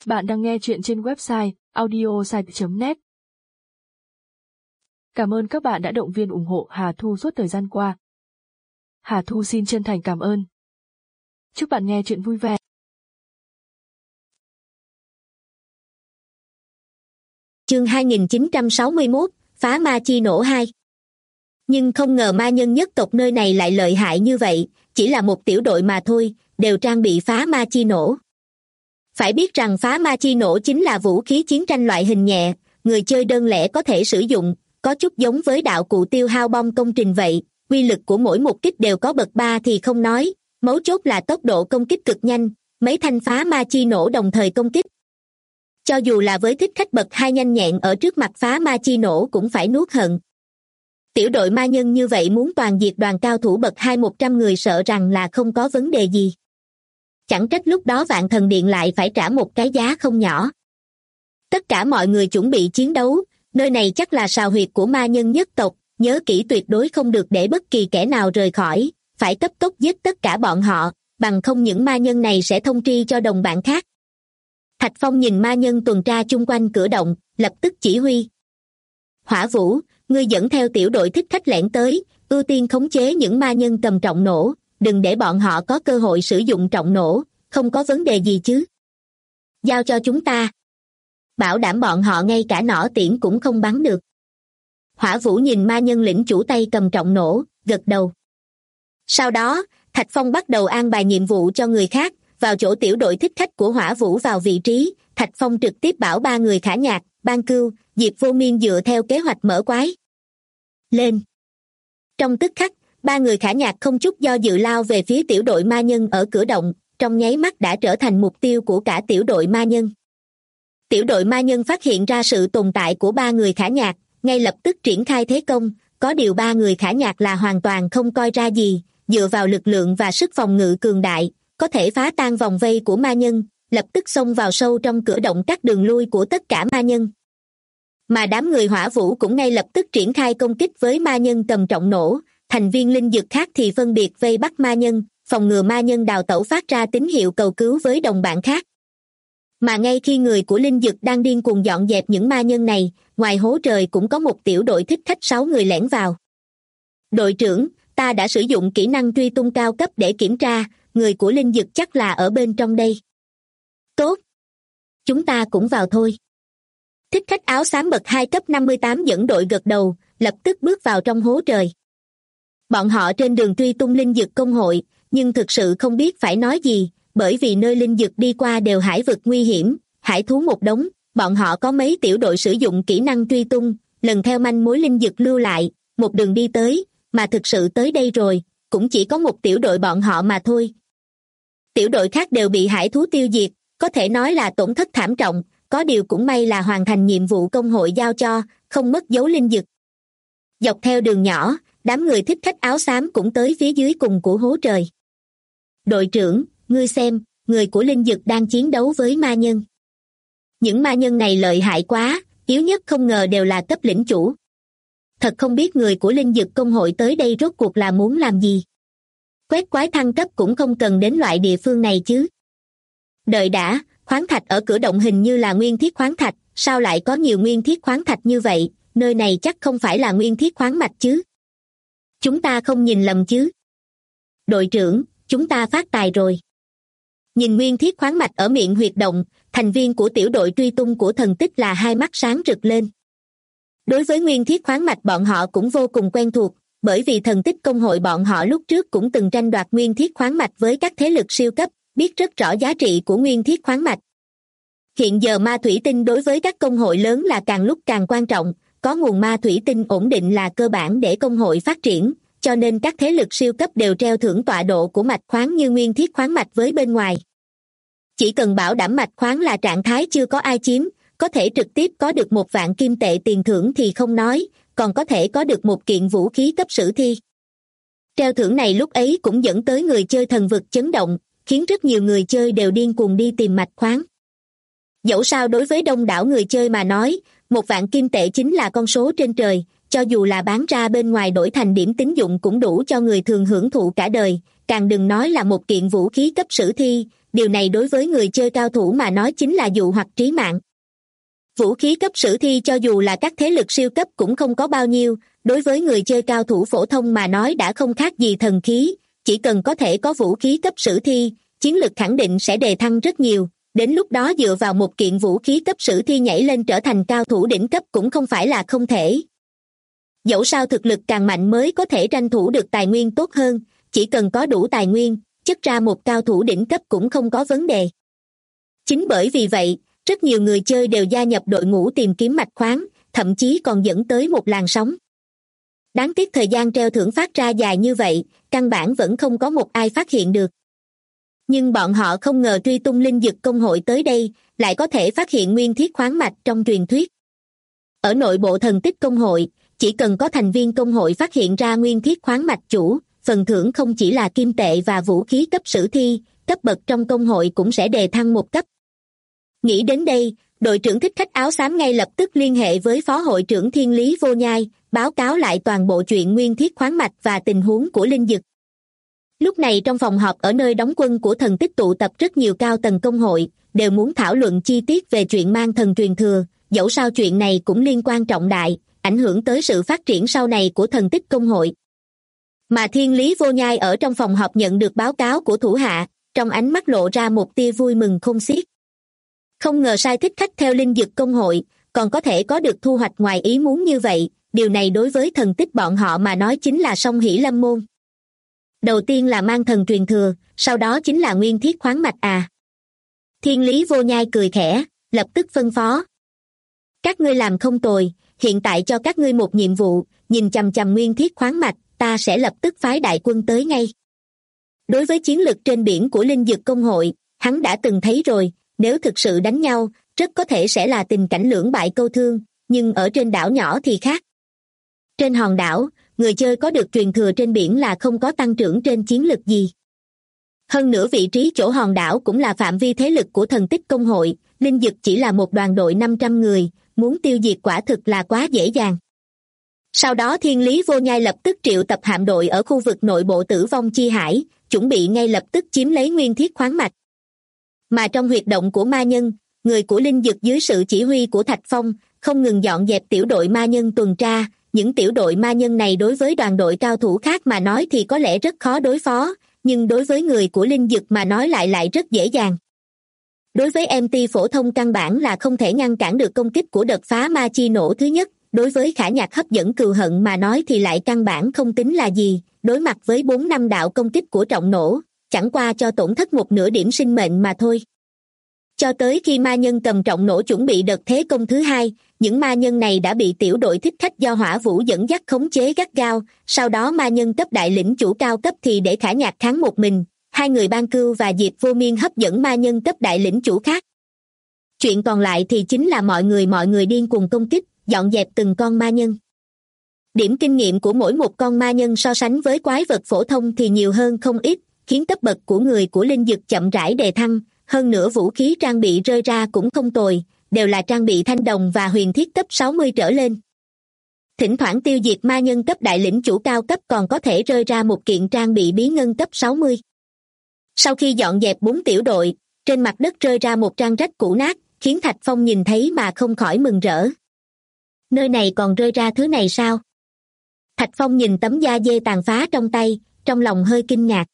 Bạn đang nghe chuyện trên website audiosite.net. Cảm ơn các bạn đã động viên ủng hộ Hà Thu suốt thời gian qua. Hà Thu xin chân thành cảm ơn. Chúc bạn nghe chuyện vui vẻ. Chương 2961, Phá Ma Chi Nổ 2. Nhưng không ngờ ma nhân nhất tộc nơi này lại lợi hại như vậy, chỉ là một tiểu đội mà thôi, đều trang bị phá ma chi nổ. Phải biết rằng phá ma chi nổ chính là vũ khí chiến tranh loại hình nhẹ, người chơi đơn lẻ có thể sử dụng, có chút giống với đạo cụ tiêu hao bom công trình vậy, uy lực của mỗi một kích đều có bậc 3 thì không nói, mấu chốt là tốc độ công kích cực nhanh, mấy thanh phá ma chi nổ đồng thời công kích. Cho dù là với thích khách bậc 2 nhanh nhẹn ở trước mặt phá ma chi nổ cũng phải nuốt hận. Tiểu đội ma nhân như vậy muốn toàn diệt đoàn cao thủ bậc 2 100 người sợ rằng là không có vấn đề gì. Chẳng trách lúc đó Vạn Thần Điện lại phải trả một cái giá không nhỏ. Tất cả mọi người chuẩn bị chiến đấu, nơi này chắc là sào huyệt của ma nhân nhất tộc, nhớ kỹ tuyệt đối không được để bất kỳ kẻ nào rời khỏi, phải cấp tốc giết tất cả bọn họ, bằng không những ma nhân này sẽ thông tri cho đồng bạn khác. Thạch Phong nhìn ma nhân tuần tra chung quanh cửa động, lập tức chỉ huy. Hỏa Vũ, ngươi dẫn theo tiểu đội thích khách lẻn tới, ưu tiên khống chế những ma nhân cầm trọng nổ, đừng để bọn họ có cơ hội sử dụng trọng nổ, không có vấn đề gì chứ. Giao cho chúng ta. Bảo đảm bọn họ ngay cả nỏ tiễn cũng không bắn được. Hỏa Vũ nhìn ma nhân lĩnh chủ tay cầm trọng nổ, gật đầu. Sau đó, Thạch Phong bắt đầu an bài nhiệm vụ cho người khác, vào chỗ tiểu đội thích khách của Hỏa Vũ vào vị trí, Thạch Phong trực tiếp bảo 3 người Khả Nhạc, Ban Cưu, Diệp Vô Miên dựa theo kế hoạch mở quái. Lên. Trong tức khắc, 3 người Khả Nhạc không chút do dự lao về phía tiểu đội ma nhân ở cửa động, trong nháy mắt đã trở thành mục tiêu của cả tiểu đội ma nhân. Tiểu đội ma nhân phát hiện ra sự tồn tại của 3 người Khả Nhạc, ngay lập tức triển khai thế công, có điều 3 người Khả Nhạc là hoàn toàn không coi ra gì, dựa vào lực lượng và sức phòng ngự cường đại, có thể phá tan vòng vây của ma nhân, lập tức xông vào sâu trong cửa động cắt đường lui của tất cả ma nhân. Mà đám người Hỏa Vũ cũng ngay lập tức triển khai công kích với ma nhân cầm trọng nổ, thành viên linh dược khác thì phân biệt vây bắt ma nhân, phòng ngừa ma nhân đào tẩu phát ra tín hiệu cầu cứu với đồng bạn khác. Mà ngay khi người của linh dược đang điên cuồng dọn dẹp những ma nhân này, ngoài hố trời cũng có một tiểu đội thích khách 6 người lẻn vào. Đội trưởng, ta đã sử dụng kỹ năng truy tung cao cấp để kiểm tra, người của linh dược chắc là ở bên trong đây. Tốt. Chúng ta cũng vào thôi. Thích khách áo xám bậc 2 cấp 58 dẫn đội gật đầu, lập tức bước vào trong hố trời. Bọn họ trên đường truy tung linh dược công hội, nhưng thực sự không biết phải nói gì, bởi vì nơi linh dược đi qua đều hải vực nguy hiểm, hải thú một đống, bọn họ có mấy tiểu đội sử dụng kỹ năng truy tung, lần theo manh mối linh dược lưu lại, một đường đi tới, mà thực sự tới đây rồi, cũng chỉ có một tiểu đội bọn họ mà thôi. Tiểu đội khác đều bị hải thú tiêu diệt, có thể nói là tổn thất thảm trọng, có điều cũng may là hoàn thành nhiệm vụ công hội giao cho, không mất dấu linh dược. Dọc theo đường nhỏ, đám người thích khách áo xám cũng tới phía dưới cùng của hố trời. Đội trưởng, ngươi xem, người của linh dược đang chiến đấu với ma nhân. Những ma nhân này lợi hại quá, yếu nhất không ngờ đều là cấp lĩnh chủ. Thật không biết người của linh dược công hội tới đây rốt cuộc là muốn làm gì. Quét quái thăng cấp cũng không cần đến loại địa phương này chứ. Đợi đã, khoáng thạch ở cửa động hình như là nguyên thiết khoáng thạch, sao lại có nhiều nguyên thiết khoáng thạch như vậy, nơi này chắc không phải là nguyên thiết khoáng mạch chứ. Chúng ta không nhìn lầm chứ. Đội trưởng, chúng ta phát tài rồi. Nhìn nguyên thiết khoáng mạch ở miệng huyệt động, thành viên của tiểu đội truy tung của thần tích là hai mắt sáng rực lên. Đối với nguyên thiết khoáng mạch bọn họ cũng vô cùng quen thuộc, bởi vì thần tích công hội bọn họ lúc trước cũng từng tranh đoạt nguyên thiết khoáng mạch với các thế lực siêu cấp, biết rất rõ giá trị của nguyên thiết khoáng mạch. Hiện giờ ma thủy tinh đối với các công hội lớn là càng lúc càng quan trọng, có nguồn ma thủy tinh ổn định là cơ bản để công hội phát triển, cho nên các thế lực siêu cấp đều treo thưởng tọa độ của mạch khoáng như nguyên thiết khoáng mạch với bên ngoài. Chỉ cần bảo đảm mạch khoáng là trạng thái chưa có ai chiếm, có thể trực tiếp có được 1 vạn kim tệ tiền thưởng thì không nói, còn có thể có được một kiện vũ khí cấp sử thi. Treo thưởng này lúc ấy cũng dẫn tới người chơi thần vực chấn động, khiến rất nhiều người chơi đều điên cuồng đi tìm mạch khoáng. Dẫu sao đối với đông đảo người chơi mà nói, 1 vạn kim tệ chính là con số trên trời, cho dù là bán ra bên ngoài đổi thành điểm tín dụng cũng đủ cho người thường hưởng thụ cả đời, càng đừng nói là một kiện vũ khí cấp sử thi, điều này đối với người chơi cao thủ mà nói chính là dụ hoặc trí mạng. Vũ khí cấp sử thi cho dù là các thế lực siêu cấp cũng không có bao nhiêu, đối với người chơi cao thủ phổ thông mà nói đã không khác gì thần khí, chỉ cần có thể có vũ khí cấp sử thi, chiến lực khẳng định sẽ đề thăng rất nhiều, đến lúc đó dựa vào một kiện vũ khí cấp sử thi nhảy lên trở thành cao thủ đỉnh cấp cũng không phải là không thể. Dẫu sao thực lực càng mạnh mới có thể tranh thủ được tài nguyên tốt hơn, chỉ cần có đủ tài nguyên, chất ra một cao thủ đỉnh cấp cũng không có vấn đề. Chính bởi vì vậy, rất nhiều người chơi đều gia nhập đội ngũ tìm kiếm mạch khoáng, thậm chí còn dẫn tới một làn sóng. Đáng tiếc thời gian treo thưởng phát ra dài như vậy, căn bản vẫn không có một ai phát hiện được. Nhưng bọn họ không ngờ truy tung linh dực công hội tới đây, lại có thể phát hiện nguyên thiết khoáng mạch trong truyền thuyết. Ở nội bộ thần tích công hội, chỉ cần có thành viên công hội phát hiện ra nguyên thiết khoáng mạch chủ, phần thưởng không chỉ là kim tệ và vũ khí cấp sử thi, cấp bậc trong công hội cũng sẽ đề thăng một cấp. Nghĩ đến đây, đội trưởng thích khách áo xám ngay lập tức liên hệ với phó hội trưởng Thiên Lý Vô Nhai, báo cáo lại toàn bộ chuyện nguyên thiết khoáng mạch và tình huống của linh dực. Lúc này trong phòng họp ở nơi đóng quân của thần tích tụ tập rất nhiều cao tầng công hội, đều muốn thảo luận chi tiết về chuyện mang thần truyền thừa, dẫu sao chuyện này cũng liên quan trọng đại, ảnh hưởng tới sự phát triển sau này của thần tích công hội. Mà Thiên Lý Vô Nhai ở trong phòng họp nhận được báo cáo của thủ hạ, trong ánh mắt lộ ra một tia vui mừng khôn xiết. Không ngờ sai thích khách theo linh dực công hội, còn có thể có được thu hoạch ngoài ý muốn như vậy, điều này đối với thần tích bọn họ mà nói chính là song hỷ lâm môn. Đầu tiên là mang thần truyền thừa, sau đó chính là nguyên thiết khoáng mạch à. Thiên Lý Vô Nhai cười khẽ, lập tức phân phó. Các ngươi làm không tồi, hiện tại cho các ngươi một nhiệm vụ, nhìn chằm chằm nguyên thiết khoáng mạch, ta sẽ lập tức phái đại quân tới ngay. Đối với chiến lực trên biển của linh dực công hội, hắn đã từng thấy rồi, nếu thực sự đánh nhau, rất có thể sẽ là tình cảnh lưỡng bại câu thương, nhưng ở trên đảo nhỏ thì khác. Trên hòn đảo, người chơi có được truyền thừa trên biển là không có tăng trưởng trên chiến lực gì. Hơn nữa vị trí chỗ hòn đảo cũng là phạm vi thế lực của thần tích công hội, linh dực chỉ là một đoàn đội 500 người, muốn tiêu diệt quả thực là quá dễ dàng. Sau đó Thiên Lý Vô Nhai lập tức triệu tập hạm đội ở khu vực nội bộ Tử Vong Chi Hải, chuẩn bị ngay lập tức chiếm lấy nguyên thiết khoáng mạch. Mà trong huyệt động của ma nhân, người của linh dực dưới sự chỉ huy của Thạch Phong, không ngừng dọn dẹp tiểu đội ma nhân tuần tra. Những tiểu đội ma nhân này đối với đoàn đội cao thủ khác mà nói thì có lẽ rất khó đối phó, nhưng đối với người của linh dực mà nói lại rất dễ dàng. Đối với MT phổ thông căn bản là không thể ngăn cản được công kích của đợt phá ma chi nổ thứ nhất, đối với khả nhạc hấp dẫn cừu hận mà nói thì lại căn bản không tính là gì, đối mặt với 4 năm đạo công kích của trọng nổ, chẳng qua cho tổn thất một nửa điểm sinh mệnh mà thôi. Cho tới khi ma nhân cầm trọng nổ chuẩn bị đợt thế công thứ hai, những ma nhân này đã bị tiểu đội thích khách do Hỏa Vũ dẫn dắt khống chế gắt gao, sau đó ma nhân cấp đại lĩnh chủ cao cấp thì để khả nhạc kháng một mình, hai người Ban Cưu và Diệp Vô Miên hấp dẫn ma nhân cấp đại lĩnh chủ khác. Chuyện còn lại thì chính là mọi người điên cuồng công kích, dọn dẹp từng con ma nhân. Điểm kinh nghiệm của mỗi một con ma nhân so sánh với quái vật phổ thông thì nhiều hơn không ít, khiến cấp bậc của người của linh dực chậm rãi đề thăng, hơn nữa vũ khí trang bị rơi ra cũng không tồi, đều là trang bị thanh đồng và huyền thiết cấp 60 trở lên. Thỉnh thoảng tiêu diệt ma nhân cấp đại lĩnh chủ cao cấp còn có thể rơi ra một kiện trang bị bí ngân cấp 60. Sau khi dọn dẹp 4 tiểu đội, trên mặt đất rơi ra một trang rách cũ nát, khiến Thạch Phong nhìn thấy mà không khỏi mừng rỡ. Nơi này còn rơi ra thứ này sao? Thạch Phong nhìn tấm da dê tàn phá trong tay, trong lòng hơi kinh ngạc.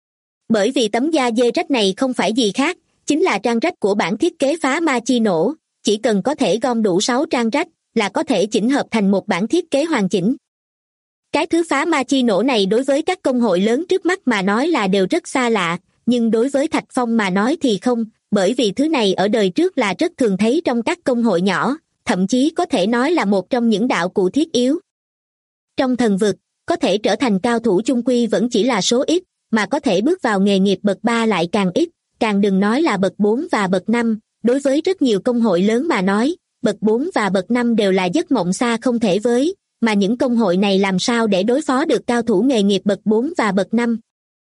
Bởi vì tấm da dê rách này không phải gì khác, chính là trang rách của bản thiết kế phá ma chi nổ, chỉ cần có thể gom đủ 6 trang rách là có thể chỉnh hợp thành một bản thiết kế hoàn chỉnh. Cái thứ phá ma chi nổ này đối với các công hội lớn trước mắt mà nói là đều rất xa lạ, nhưng đối với Thạch Phong mà nói thì không, bởi vì thứ này ở đời trước là rất thường thấy trong các công hội nhỏ, thậm chí có thể nói là một trong những đạo cụ thiết yếu. Trong thần vực, có thể trở thành cao thủ chung quy vẫn chỉ là số ít, mà có thể bước vào nghề nghiệp bậc 3 lại càng ít, càng đừng nói là bậc 4 và bậc 5, đối với rất nhiều công hội lớn mà nói, bậc 4 và bậc 5 đều là giấc mộng xa không thể với, mà những công hội này làm sao để đối phó được cao thủ nghề nghiệp bậc 4 và bậc 5?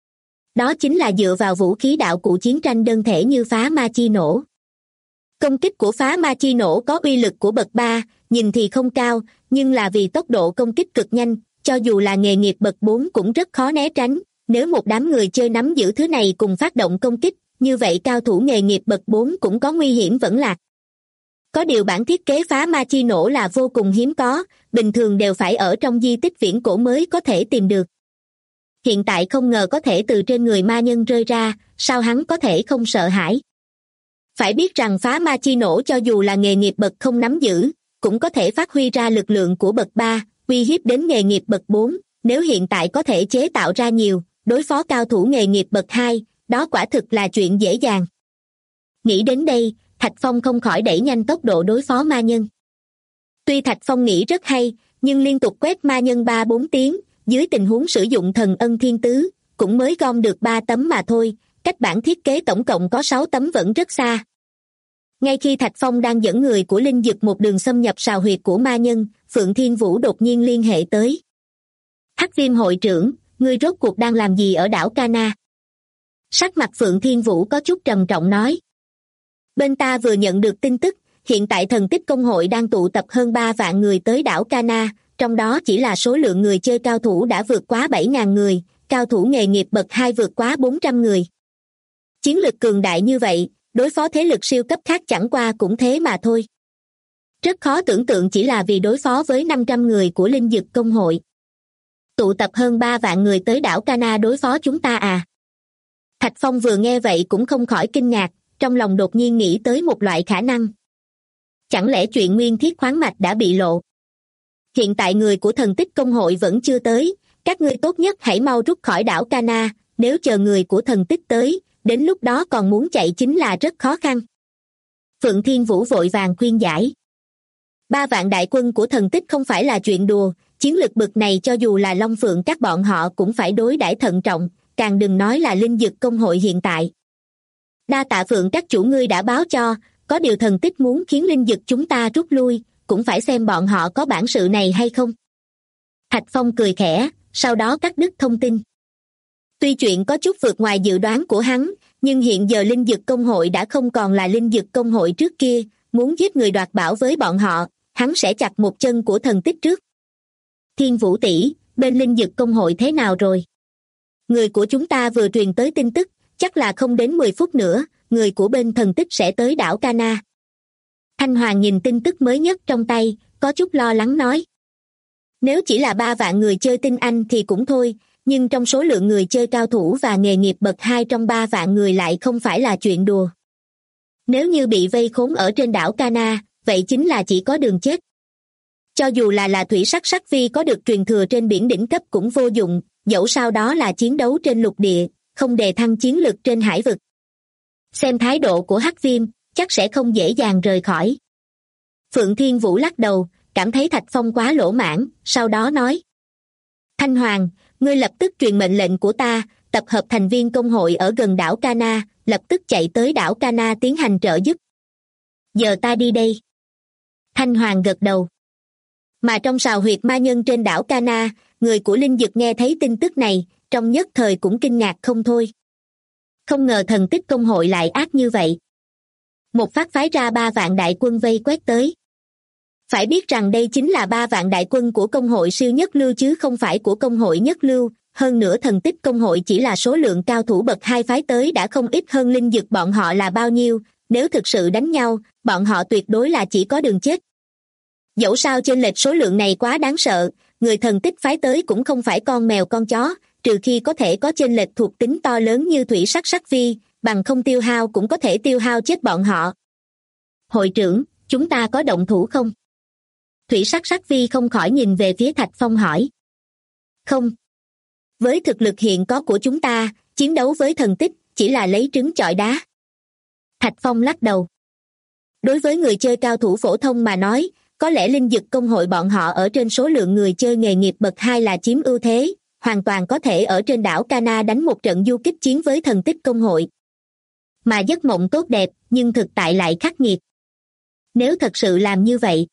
Đó chính là dựa vào vũ khí đạo cụ chiến tranh đơn thể như phá ma chi nổ. Công kích của phá ma chi nổ có uy lực của bậc 3, nhìn thì không cao, nhưng là vì tốc độ công kích cực nhanh, cho dù là nghề nghiệp bậc 4 cũng rất khó né tránh. Nếu một đám người chơi nắm giữ thứ này cùng phát động công kích, như vậy cao thủ nghề nghiệp bậc 4 cũng có nguy hiểm vẫn lạc. Có điều bản thiết kế phá ma chi nổ là vô cùng hiếm có, bình thường đều phải ở trong di tích viễn cổ mới có thể tìm được. Hiện tại không ngờ có thể từ trên người ma nhân rơi ra, sao hắn có thể không sợ hãi? Phải biết rằng phá ma chi nổ cho dù là nghề nghiệp bậc không nắm giữ, cũng có thể phát huy ra lực lượng của bậc 3, uy hiếp đến nghề nghiệp bậc 4, nếu hiện tại có thể chế tạo ra nhiều, đối phó cao thủ nghề nghiệp bậc 2, đó quả thực là chuyện dễ dàng. Nghĩ đến đây, Thạch Phong không khỏi đẩy nhanh tốc độ đối phó ma nhân. Tuy Thạch Phong nghĩ rất hay, nhưng liên tục quét ma nhân 3-4 tiếng, dưới tình huống sử dụng thần ân thiên tứ, cũng mới gom được 3 tấm mà thôi, cách bản thiết kế tổng cộng có 6 tấm vẫn rất xa. Ngay khi Thạch Phong đang dẫn người của Linh Dực một đường xâm nhập sào huyệt của ma nhân, Phượng Thiên Vũ đột nhiên liên hệ tới. Hắc Viêm hội trưởng, ngươi rốt cuộc đang làm gì ở đảo Cana? Sắc mặt Phượng Thiên Vũ có chút trầm trọng nói. Bên ta vừa nhận được tin tức, hiện tại thần tích công hội đang tụ tập hơn 3 vạn người tới đảo Cana, trong đó chỉ là số lượng người chơi cao thủ đã vượt quá 7.000 người, cao thủ nghề nghiệp bậc 2 vượt quá 400 người. Chiến lực cường đại như vậy, đối phó thế lực siêu cấp khác chẳng qua cũng thế mà thôi. Rất khó tưởng tượng chỉ là vì đối phó với 500 người của Linh Dực công hội. Tụ tập hơn 3 vạn người tới đảo Cana đối phó chúng ta à? Thạch Phong vừa nghe vậy cũng không khỏi kinh ngạc, trong lòng đột nhiên nghĩ tới một loại khả năng. Chẳng lẽ chuyện nguyên thiết khoáng mạch đã bị lộ? Hiện tại người của thần tích công hội vẫn chưa tới, các ngươi tốt nhất hãy mau rút khỏi đảo Cana, nếu chờ người của thần tích tới, đến lúc đó còn muốn chạy chính là rất khó khăn. Phượng Thiên Vũ vội vàng khuyên giải. 3 vạn đại quân của thần tích không phải là chuyện đùa, chiến lực bực này cho dù là Long Phượng các bọn họ cũng phải đối đãi thận trọng, càng đừng nói là Linh Dực công hội hiện tại. Đa tạ Phượng các chủ ngươi đã báo cho, có điều thần tích muốn khiến Linh Dực chúng ta rút lui, cũng phải xem bọn họ có bản sự này hay không. Thạch Phong cười khẽ, sau đó cắt đứt thông tin. Tuy chuyện có chút vượt ngoài dự đoán của hắn, nhưng hiện giờ Linh Dực công hội đã không còn là Linh Dực công hội trước kia, muốn giết người đoạt bảo với bọn họ, hắn sẽ chặt một chân của thần tích trước. Thiên Vũ tỷ, bên Linh Dực công hội thế nào rồi? Người của chúng ta vừa truyền tới tin tức, chắc là không đến 10 phút nữa, người của bên thần tích sẽ tới đảo Cana. Thanh Hoàng nhìn tin tức mới nhất trong tay, có chút lo lắng nói. Nếu chỉ là 3 vạn người chơi tinh anh thì cũng thôi, nhưng trong số lượng người chơi cao thủ và nghề nghiệp bậc 2 trong 3 vạn người lại không phải là chuyện đùa. Nếu như bị vây khốn ở trên đảo Cana, vậy chính là chỉ có đường chết. Cho dù là thủy sắc sắc vi có được truyền thừa trên biển đỉnh cấp cũng vô dụng, dẫu sao đó là chiến đấu trên lục địa, không đề thăng chiến lực trên hải vực. Xem thái độ của Hắc Viêm, chắc sẽ không dễ dàng rời khỏi. Phượng Thiên Vũ lắc đầu, cảm thấy Thạch Phong quá lỗ mãn, sau đó nói. Thanh Hoàng, ngươi lập tức truyền mệnh lệnh của ta, tập hợp thành viên công hội ở gần đảo Cana, lập tức chạy tới đảo Cana tiến hành trợ giúp. Giờ ta đi đây. Thanh Hoàng gật đầu. Mà trong sào huyệt ma nhân trên đảo Cana, người của Linh Dực nghe thấy tin tức này, trong nhất thời cũng kinh ngạc không thôi. Không ngờ thần tích công hội lại ác như vậy. Một phát phái ra 3 vạn đại quân vây quét tới. Phải biết rằng đây chính là 3 vạn đại quân của công hội siêu nhất lưu chứ không phải của công hội nhất lưu, hơn nữa thần tích công hội chỉ là số lượng cao thủ bậc 2 phái tới đã không ít hơn Linh Dực bọn họ là bao nhiêu, nếu thực sự đánh nhau, bọn họ tuyệt đối là chỉ có đường chết. Dẫu sao chênh lệch số lượng này quá đáng sợ, người thần tích phái tới cũng không phải con mèo con chó, trừ khi có thể có chênh lệch thuộc tính to lớn như thủy sắc sắc vi, bằng không tiêu hao cũng có thể tiêu hao chết bọn họ. Hội trưởng, chúng ta có động thủ không? Thủy sắc sắc vi không khỏi nhìn về phía Thạch Phong hỏi. Không. Với thực lực hiện có của chúng ta, chiến đấu với thần tích chỉ là lấy trứng chọi đá. Thạch Phong lắc đầu. Đối với người chơi cao thủ phổ thông mà nói, có lẽ Linh Dực công hội bọn họ ở trên số lượng người chơi nghề nghiệp bậc 2 là chiếm ưu thế, hoàn toàn có thể ở trên đảo Cana đánh một trận du kích chiến với thần tích công hội. Mà giấc mộng tốt đẹp, nhưng thực tại lại khắc nghiệt. Nếu thật sự làm như vậy,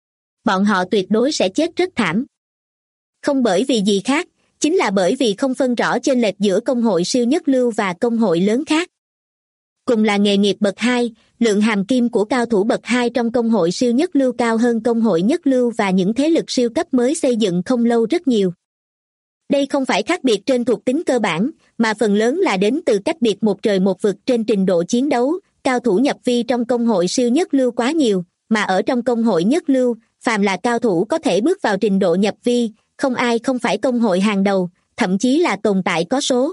bọn họ tuyệt đối sẽ chết rất thảm. Không bởi vì gì khác, chính là bởi vì không phân rõ chênh lệch giữa công hội siêu nhất lưu và công hội lớn khác. Cùng là nghề nghiệp bậc 2, lượng hàm kim của cao thủ bậc 2 trong công hội siêu nhất lưu cao hơn công hội nhất lưu và những thế lực siêu cấp mới xây dựng không lâu rất nhiều. Đây không phải khác biệt trên thuộc tính cơ bản, mà phần lớn là đến từ cách biệt một trời một vực trên trình độ chiến đấu. Cao thủ nhập vi trong công hội siêu nhất lưu quá nhiều, mà ở trong công hội nhất lưu, phàm là cao thủ có thể bước vào trình độ nhập vi, không ai không phải công hội hàng đầu, thậm chí là tồn tại có số.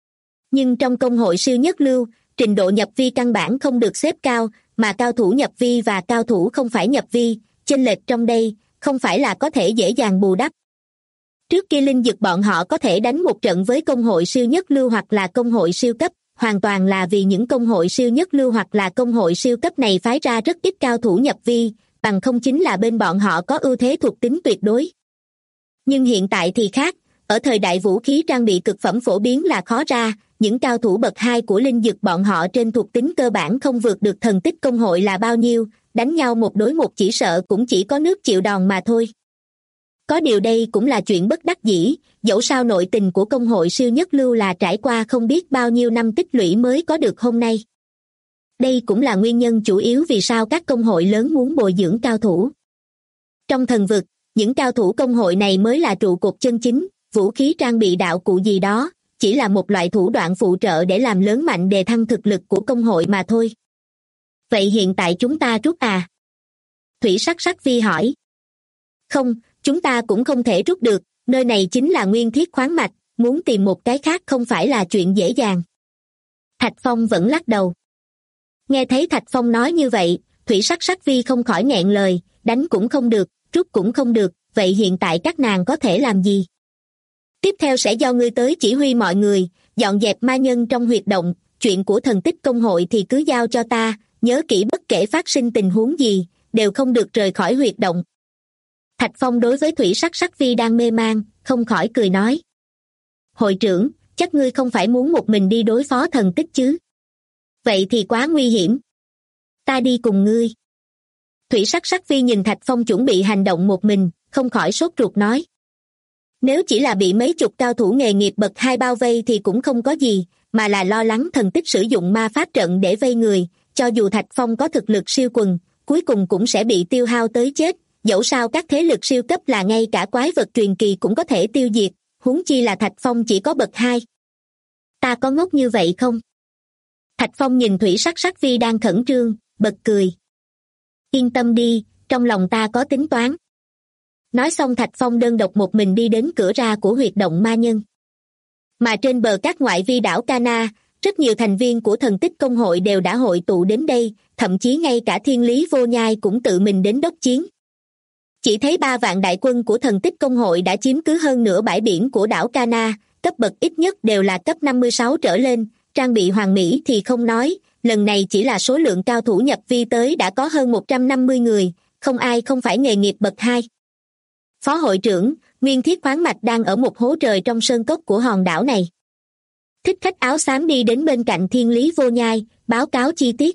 Nhưng trong công hội siêu nhất lưu, trình độ nhập vi căn bản không được xếp cao, mà cao thủ nhập vi và cao thủ không phải nhập vi, chênh lệch trong đây, không phải là có thể dễ dàng bù đắp. Trước kia Linh Dực bọn họ có thể đánh một trận với công hội siêu nhất lưu hoặc là công hội siêu cấp, hoàn toàn là vì những công hội siêu nhất lưu hoặc là công hội siêu cấp này phái ra rất ít cao thủ nhập vi, bằng không chính là bên bọn họ có ưu thế thuộc tính tuyệt đối. Nhưng hiện tại thì khác, ở thời đại vũ khí trang bị cực phẩm phổ biến là khó ra, những cao thủ bậc 2 của Linh Dực bọn họ trên thuộc tính cơ bản không vượt được thần tích công hội là bao nhiêu, đánh nhau một đối một chỉ sợ cũng chỉ có nước chịu đòn mà thôi. Có điều đây cũng là chuyện bất đắc dĩ, dẫu sao nội tình của công hội siêu nhất lưu là trải qua không biết bao nhiêu năm tích lũy mới có được hôm nay. Đây cũng là nguyên nhân chủ yếu vì sao các công hội lớn muốn bồi dưỡng cao thủ. Trong thần vực, những cao thủ công hội này mới là trụ cột chân chính, vũ khí trang bị đạo cụ gì đó, chỉ là một loại thủ đoạn phụ trợ để làm lớn mạnh đề thăng thực lực của công hội mà thôi. Vậy hiện tại chúng ta rút à? Thủy Sắc Sắc Vi hỏi. Không, chúng ta cũng không thể rút được, nơi này chính là nguyên thiết khoáng mạch, muốn tìm một cái khác không phải là chuyện dễ dàng. Thạch Phong vẫn lắc đầu. Nghe thấy Thạch Phong nói như vậy, Thủy Sắc Sắc Vi không khỏi nghẹn lời, đánh cũng không được, rút cũng không được, vậy hiện tại các nàng có thể làm gì? Tiếp theo sẽ do ngươi tới chỉ huy mọi người, dọn dẹp ma nhân trong huyệt động, chuyện của thần tích công hội thì cứ giao cho ta, nhớ kỹ bất kể phát sinh tình huống gì, đều không được rời khỏi huyệt động. Thạch Phong đối với Thủy Sắc Sắc Vi đang mê man, không khỏi cười nói. Hội trưởng, chắc ngươi không phải muốn một mình đi đối phó thần tích chứ? Vậy thì quá nguy hiểm. Ta đi cùng ngươi. Thủy Sắc Sắc Vi nhìn Thạch Phong chuẩn bị hành động một mình, không khỏi sốt ruột nói. Nếu chỉ là bị mấy chục cao thủ nghề nghiệp bậc 2 bao vây thì cũng không có gì, mà là lo lắng thần tích sử dụng ma pháp trận để vây người, cho dù Thạch Phong có thực lực siêu quần, cuối cùng cũng sẽ bị tiêu hao tới chết, dẫu sao các thế lực siêu cấp là ngay cả quái vật truyền kỳ cũng có thể tiêu diệt, huống chi là Thạch Phong chỉ có bậc 2. Ta có ngốc như vậy không? Thạch Phong nhìn Thủy Sắc Sắc Vi đang khẩn trương, bật cười. Yên tâm đi, trong lòng ta có tính toán. Nói xong Thạch Phong đơn độc một mình đi đến cửa ra của huyệt động ma nhân. Mà trên bờ các ngoại vi đảo Cana, rất nhiều thành viên của thần tích công hội đều đã hội tụ đến đây, thậm chí ngay cả Thiên Lý Vô Nhai cũng tự mình đến đốc chiến. Chỉ thấy 3 vạn đại quân của thần tích công hội đã chiếm cứ hơn nửa bãi biển của đảo Cana, cấp bậc ít nhất đều là cấp 56 trở lên, trang bị hoàn mỹ thì không nói, lần này chỉ là số lượng cao thủ nhập vi tới đã có hơn 150 người, không ai không phải nghề nghiệp bậc 2. Phó hội trưởng, nguyên thiết khoáng mạch đang ở một hố trời trong sơn cốc của hòn đảo này. Thích Khách áo xám đi đến bên cạnh Thiên Lý Vô Nhai, báo cáo chi tiết.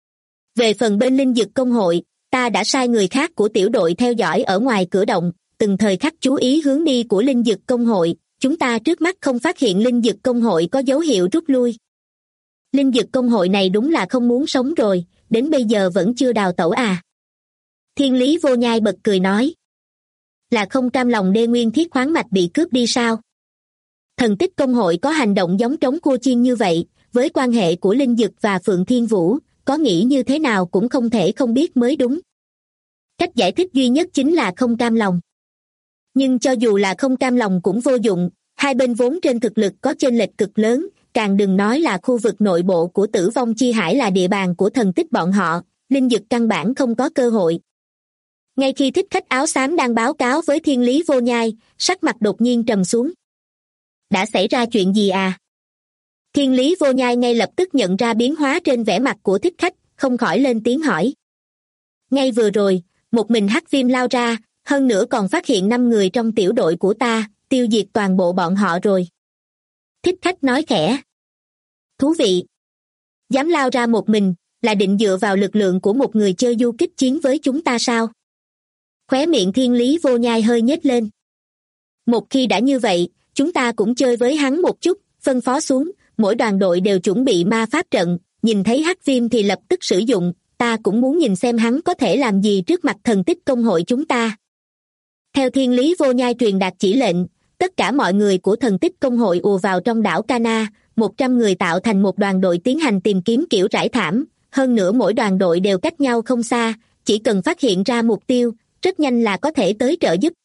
Về phần bên Linh Dực công hội, ta đã sai người khác của tiểu đội theo dõi ở ngoài cửa động, từng thời khắc chú ý hướng đi của Linh Dực công hội, chúng ta trước mắt không phát hiện Linh Dực công hội có dấu hiệu rút lui. Linh Dực công hội này đúng là không muốn sống rồi, đến bây giờ vẫn chưa đào tẩu à? Thiên Lý Vô Nhai bật cười nói. Là không cam lòng đê nguyên thiết khoáng mạch bị cướp đi sao? Thần tích công hội có hành động giống trống cua chiên như vậy, với quan hệ của Linh Dực và Phượng Thiên Vũ, có nghĩ như thế nào cũng không thể không biết mới đúng. Cách giải thích duy nhất chính là không cam lòng. Nhưng cho dù là không cam lòng cũng vô dụng, hai bên vốn trên thực lực có chênh lệch cực lớn, càng đừng nói là khu vực nội bộ của Tử Vong Chi Hải là địa bàn của thần tích bọn họ, Linh Dực căn bản không có cơ hội. Ngay khi Thích Khách áo xám đang báo cáo với Thiên Lý Vô Nhai, sắc mặt đột nhiên trầm xuống. Đã xảy ra chuyện gì à? Thiên Lý Vô Nhai ngay lập tức nhận ra biến hóa trên vẻ mặt của Thích Khách, không khỏi lên tiếng hỏi. Ngay vừa rồi, một mình Hắc Viêm lao ra, hơn nữa còn phát hiện 5 người trong tiểu đội của ta, tiêu diệt toàn bộ bọn họ rồi. Thích Khách nói khẽ. Thú vị. Dám lao ra một mình, là định dựa vào lực lượng của một người chơi du kích chiến với chúng ta sao? Khóe miệng Thiên Lý Vô Nhai hơi nhếch lên. Một khi đã như vậy, chúng ta cũng chơi với hắn một chút, phân phó xuống, mỗi đoàn đội đều chuẩn bị ma pháp trận, nhìn thấy Hắc Viêm thì lập tức sử dụng, ta cũng muốn nhìn xem hắn có thể làm gì trước mặt thần tích công hội chúng ta. Theo Thiên Lý Vô Nhai truyền đạt chỉ lệnh, tất cả mọi người của thần tích công hội ùa vào trong đảo Cana, 100 người tạo thành một đoàn đội tiến hành tìm kiếm kiểu rải thảm, hơn nữa mỗi đoàn đội đều cách nhau không xa, chỉ cần phát hiện ra mục tiêu, rất nhanh là có thể tới trợ giúp.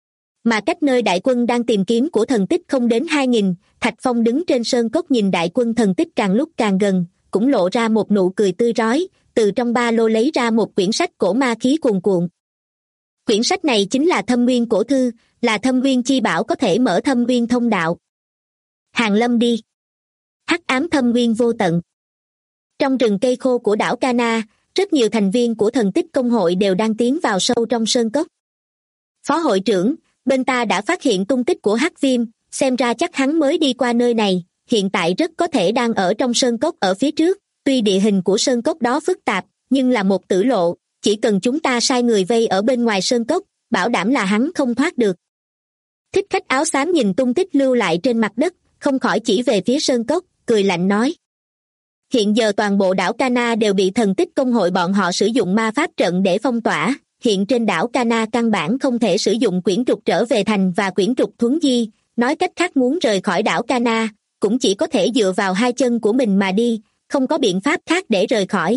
Mà cách nơi đại quân đang tìm kiếm của thần tích không đến 2.000, Thạch Phong đứng trên sơn cốc nhìn đại quân thần tích càng lúc càng gần, cũng lộ ra một nụ cười tươi rói, từ trong ba lô lấy ra một quyển sách cổ ma khí cuồn cuộn. Quyển sách này chính là Thâm Nguyên cổ thư, là Thâm Nguyên chi bảo có thể mở Thâm Nguyên thông đạo. Hàng lâm đi. Hắc ám Thâm Nguyên vô tận. Trong rừng cây khô của đảo Cana, rất nhiều thành viên của thần tích công hội đều đang tiến vào sâu trong sơn cốc. Phó hội trưởng, bên ta đã phát hiện tung tích của Hắc Viêm, xem ra chắc hắn mới đi qua nơi này, hiện tại rất có thể đang ở trong sơn cốc ở phía trước, tuy địa hình của sơn cốc đó phức tạp, nhưng là một tử lộ, chỉ cần chúng ta sai người vây ở bên ngoài sơn cốc, bảo đảm là hắn không thoát được. Thích khách áo xám nhìn tung tích lưu lại trên mặt đất, không khỏi chỉ về phía sơn cốc, cười lạnh nói. Hiện giờ toàn bộ đảo Cana đều bị thần tích công hội bọn họ sử dụng ma pháp trận để phong tỏa, hiện trên đảo Cana căn bản không thể sử dụng quyển trục trở về thành và quyển trục thuấn di, nói cách khác muốn rời khỏi đảo Cana, cũng chỉ có thể dựa vào hai chân của mình mà đi, không có biện pháp khác để rời khỏi.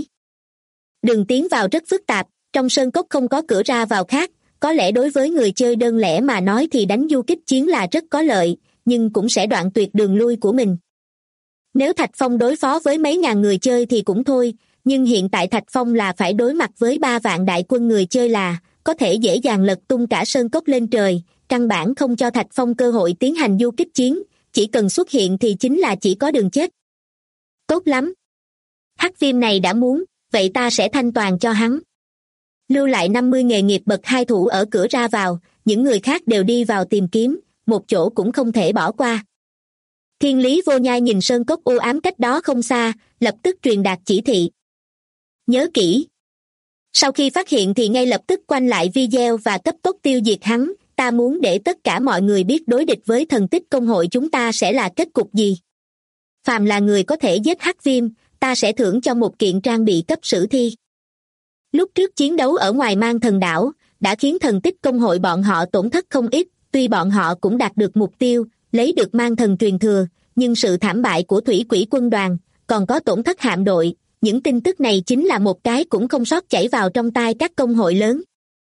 Đường tiến vào rất phức tạp, trong sơn cốc không có cửa ra vào khác, có lẽ đối với người chơi đơn lẻ mà nói thì đánh du kích chiến là rất có lợi, nhưng cũng sẽ đoạn tuyệt đường lui của mình. Nếu Thạch Phong đối phó với mấy ngàn người chơi thì cũng thôi, nhưng hiện tại Thạch Phong là phải đối mặt với 3 vạn đại quân người chơi là có thể dễ dàng lật tung cả sơn cốc lên trời, căn bản không cho Thạch Phong cơ hội tiến hành du kích chiến, chỉ cần xuất hiện thì chính là chỉ có đường chết. Tốt lắm. Hắc Viêm này đã muốn, vậy ta sẽ thanh toàn cho hắn. Lưu lại 50 nghề nghiệp bậc 2 thủ ở cửa ra vào, những người khác đều đi vào tìm kiếm, một chỗ cũng không thể bỏ qua. Thiên Lý Vô Nhai nhìn sơn cốc u ám cách đó không xa, lập tức truyền đạt chỉ thị. Nhớ kỹ. Sau khi phát hiện thì ngay lập tức quanh lại video và cấp tốc tiêu diệt hắn, ta muốn để tất cả mọi người biết đối địch với thần tích công hội chúng ta sẽ là kết cục gì. Phàm là người có thể giết Hắc Viêm, ta sẽ thưởng cho một kiện trang bị cấp sử thi. Lúc trước chiến đấu ở ngoài Mang Thần đảo, đã khiến thần tích công hội bọn họ tổn thất không ít, tuy bọn họ cũng đạt được mục tiêu, lấy được Mang Thần truyền thừa, nhưng sự thảm bại của Thủy Quỷ quân đoàn, còn có tổn thất hạm đội, những tin tức này chính là một cái cũng không sót chảy vào trong tai các công hội lớn.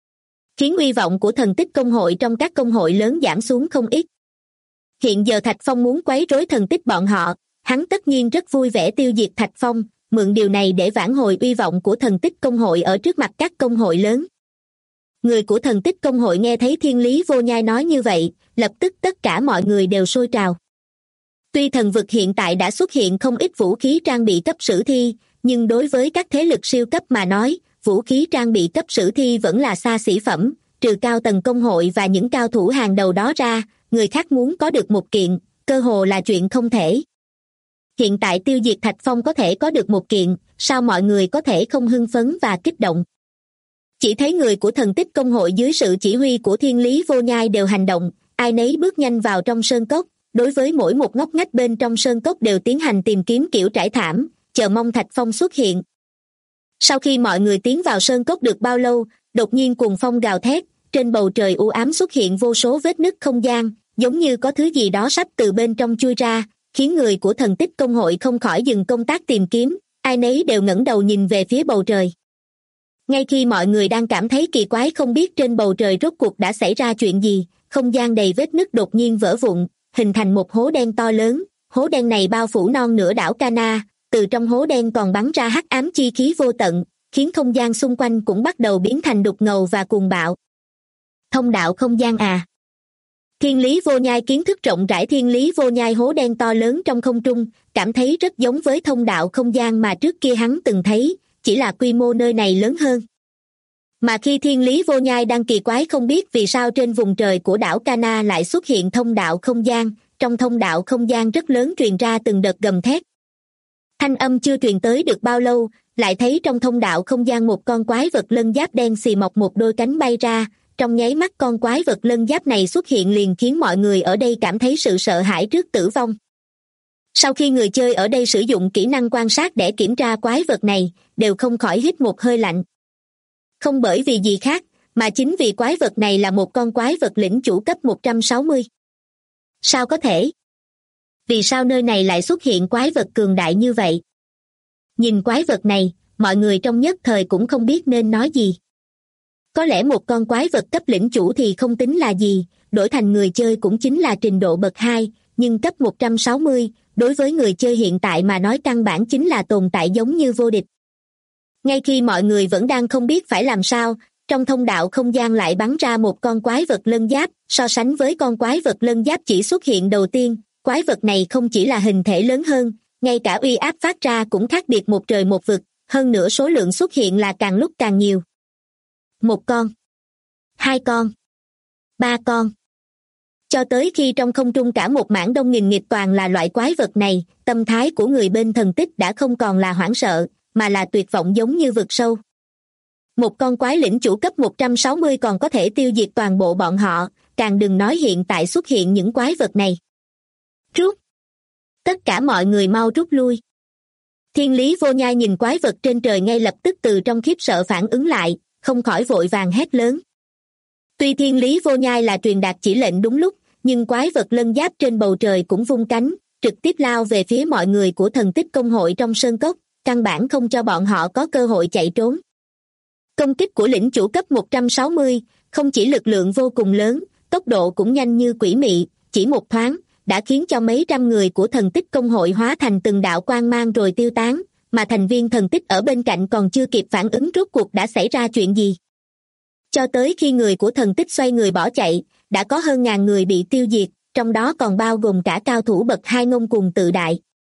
Khiến uy vọng của thần tích công hội trong các công hội lớn giảm xuống không ít. Hiện giờ Thạch Phong muốn quấy rối thần tích bọn họ, hắn tất nhiên rất vui vẻ tiêu diệt Thạch Phong, mượn điều này để vãn hồi uy vọng của thần tích công hội ở trước mặt các công hội lớn. Người của thần tích công hội nghe thấy Thiên Lý Vô Nhai nói như vậy, lập tức tất cả mọi người đều sôi trào. Tuy thần vực hiện tại đã xuất hiện không ít vũ khí trang bị cấp sử thi, nhưng đối với các thế lực siêu cấp mà nói, vũ khí trang bị cấp sử thi vẫn là xa xỉ phẩm, trừ cao tầng công hội và những cao thủ hàng đầu đó ra, người khác muốn có được một kiện, cơ hồ là chuyện không thể. Hiện tại tiêu diệt Thạch Phong có thể có được một kiện, sao mọi người có thể không hưng phấn và kích động. Chỉ thấy người của thần tích công hội dưới sự chỉ huy của Thiên Lý Vô Nhai đều hành động, ai nấy bước nhanh vào trong sơn cốc, đối với mỗi một ngóc ngách bên trong sơn cốc đều tiến hành tìm kiếm kiểu trải thảm, chờ mong Thạch Phong xuất hiện. Sau khi mọi người tiến vào sơn cốc được bao lâu, đột nhiên cuồng phong gào thét, trên bầu trời u ám xuất hiện vô số vết nứt không gian, giống như có thứ gì đó sắp từ bên trong chui ra, khiến người của thần tích công hội không khỏi dừng công tác tìm kiếm, ai nấy đều ngẩng đầu nhìn về phía bầu trời. Ngay khi mọi người đang cảm thấy kỳ quái không biết trên bầu trời rốt cuộc đã xảy ra chuyện gì, không gian đầy vết nứt đột nhiên vỡ vụn, hình thành một hố đen to lớn, hố đen này bao phủ non nửa đảo Cana, từ trong hố đen còn bắn ra hắc ám chi khí vô tận, khiến không gian xung quanh cũng bắt đầu biến thành đục ngầu và cuồng bạo. Thông đạo không gian à? Thiên Lý Vô Nhai kiến thức rộng rãi. Thiên Lý Vô Nhai hố đen to lớn trong không trung, cảm thấy rất giống với thông đạo không gian mà trước kia hắn từng thấy, chỉ là quy mô nơi này lớn hơn. Mà khi Thiên Lý Vô Nhai đang kỳ quái không biết vì sao trên vùng trời của đảo Cana lại xuất hiện thông đạo không gian, trong thông đạo không gian rất lớn truyền ra từng đợt gầm thét. Thanh âm chưa truyền tới được bao lâu, lại thấy trong thông đạo không gian một con quái vật lân giáp đen xì mọc một đôi cánh bay ra, trong nháy mắt con quái vật lân giáp này xuất hiện liền khiến mọi người ở đây cảm thấy sự sợ hãi trước tử vong. Sau khi người chơi ở đây sử dụng kỹ năng quan sát để kiểm tra quái vật này, đều không khỏi hít một hơi lạnh. Không bởi vì gì khác, mà chính vì quái vật này là một con quái vật lĩnh chủ cấp 160. Sao có thể? Vì sao nơi này lại xuất hiện quái vật cường đại như vậy? Nhìn quái vật này, mọi người trong nhất thời cũng không biết nên nói gì. Có lẽ một con quái vật cấp lĩnh chủ thì không tính là gì, đổi thành người chơi cũng chính là trình độ bậc 2, nhưng cấp 160, đối với người chơi hiện tại mà nói căn bản chính là tồn tại giống như vô địch. Ngay khi mọi người vẫn đang không biết phải làm sao, trong thông đạo không gian lại bắn ra một con quái vật lân giáp. So sánh với con quái vật lân giáp chỉ xuất hiện đầu tiên, quái vật này không chỉ là hình thể lớn hơn, ngay cả uy áp phát ra cũng khác biệt một trời một vực, hơn nữa số lượng xuất hiện là càng lúc càng nhiều. Một con, hai con, ba con. Cho tới khi trong không trung cả một mảng đông nghìn nghịt toàn là loại quái vật này, tâm thái của người bên thần tích đã không còn là hoảng sợ, mà là tuyệt vọng giống như vực sâu. Một con quái lĩnh chủ cấp 160 còn có thể tiêu diệt toàn bộ bọn họ, càng đừng nói hiện tại xuất hiện những quái vật này. Rút! Tất cả mọi người mau rút lui. Thiên Lý Vô Nhai nhìn quái vật trên trời ngay lập tức từ trong khiếp sợ phản ứng lại, không khỏi vội vàng hét lớn. Tuy Thiên Lý Vô Nhai là truyền đạt chỉ lệnh đúng lúc, nhưng quái vật lân giáp trên bầu trời cũng vung cánh, trực tiếp lao về phía mọi người của thần tích công hội trong sơn cốc, căn bản không cho bọn họ có cơ hội chạy trốn. Công kích của lĩnh chủ cấp 160, không chỉ lực lượng vô cùng lớn, tốc độ cũng nhanh như quỷ mị, chỉ một thoáng, đã khiến cho mấy trăm người của thần tích công hội hóa thành từng đạo quang mang rồi tiêu tán, mà thành viên thần tích ở bên cạnh còn chưa kịp phản ứng rốt cuộc đã xảy ra chuyện gì. Cho tới khi người của thần tích xoay người bỏ chạy, đã có hơn ngàn người bị tiêu diệt, trong đó còn bao gồm cả cao thủ bậc 2 ngông cuồng tự đại.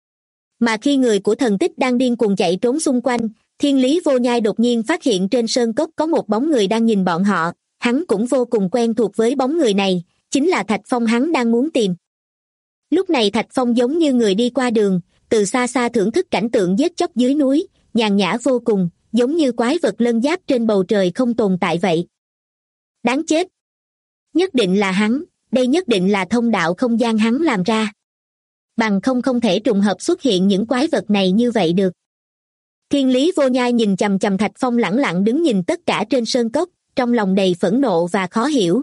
Mà khi người của thần tích đang điên cuồng chạy trốn xung quanh, Thiên Lý Vô Nhai đột nhiên phát hiện trên sơn cốc có một bóng người đang nhìn bọn họ, hắn cũng vô cùng quen thuộc với bóng người này, chính là Thạch Phong hắn đang muốn tìm. Lúc này Thạch Phong giống như người đi qua đường, từ xa xa thưởng thức cảnh tượng giết chóc dưới núi, nhàn nhã vô cùng, giống như quái vật lân giáp trên bầu trời không tồn tại vậy. Đáng chết! Nhất định là hắn, đây nhất định là thông đạo không gian hắn làm ra. Bằng không thể trùng hợp xuất hiện những quái vật này như vậy được. Thiên Lý Vô Nhai nhìn chằm chằm Thạch Phong lẳng lặng đứng nhìn tất cả trên sơn cốc, trong lòng đầy phẫn nộ và khó hiểu.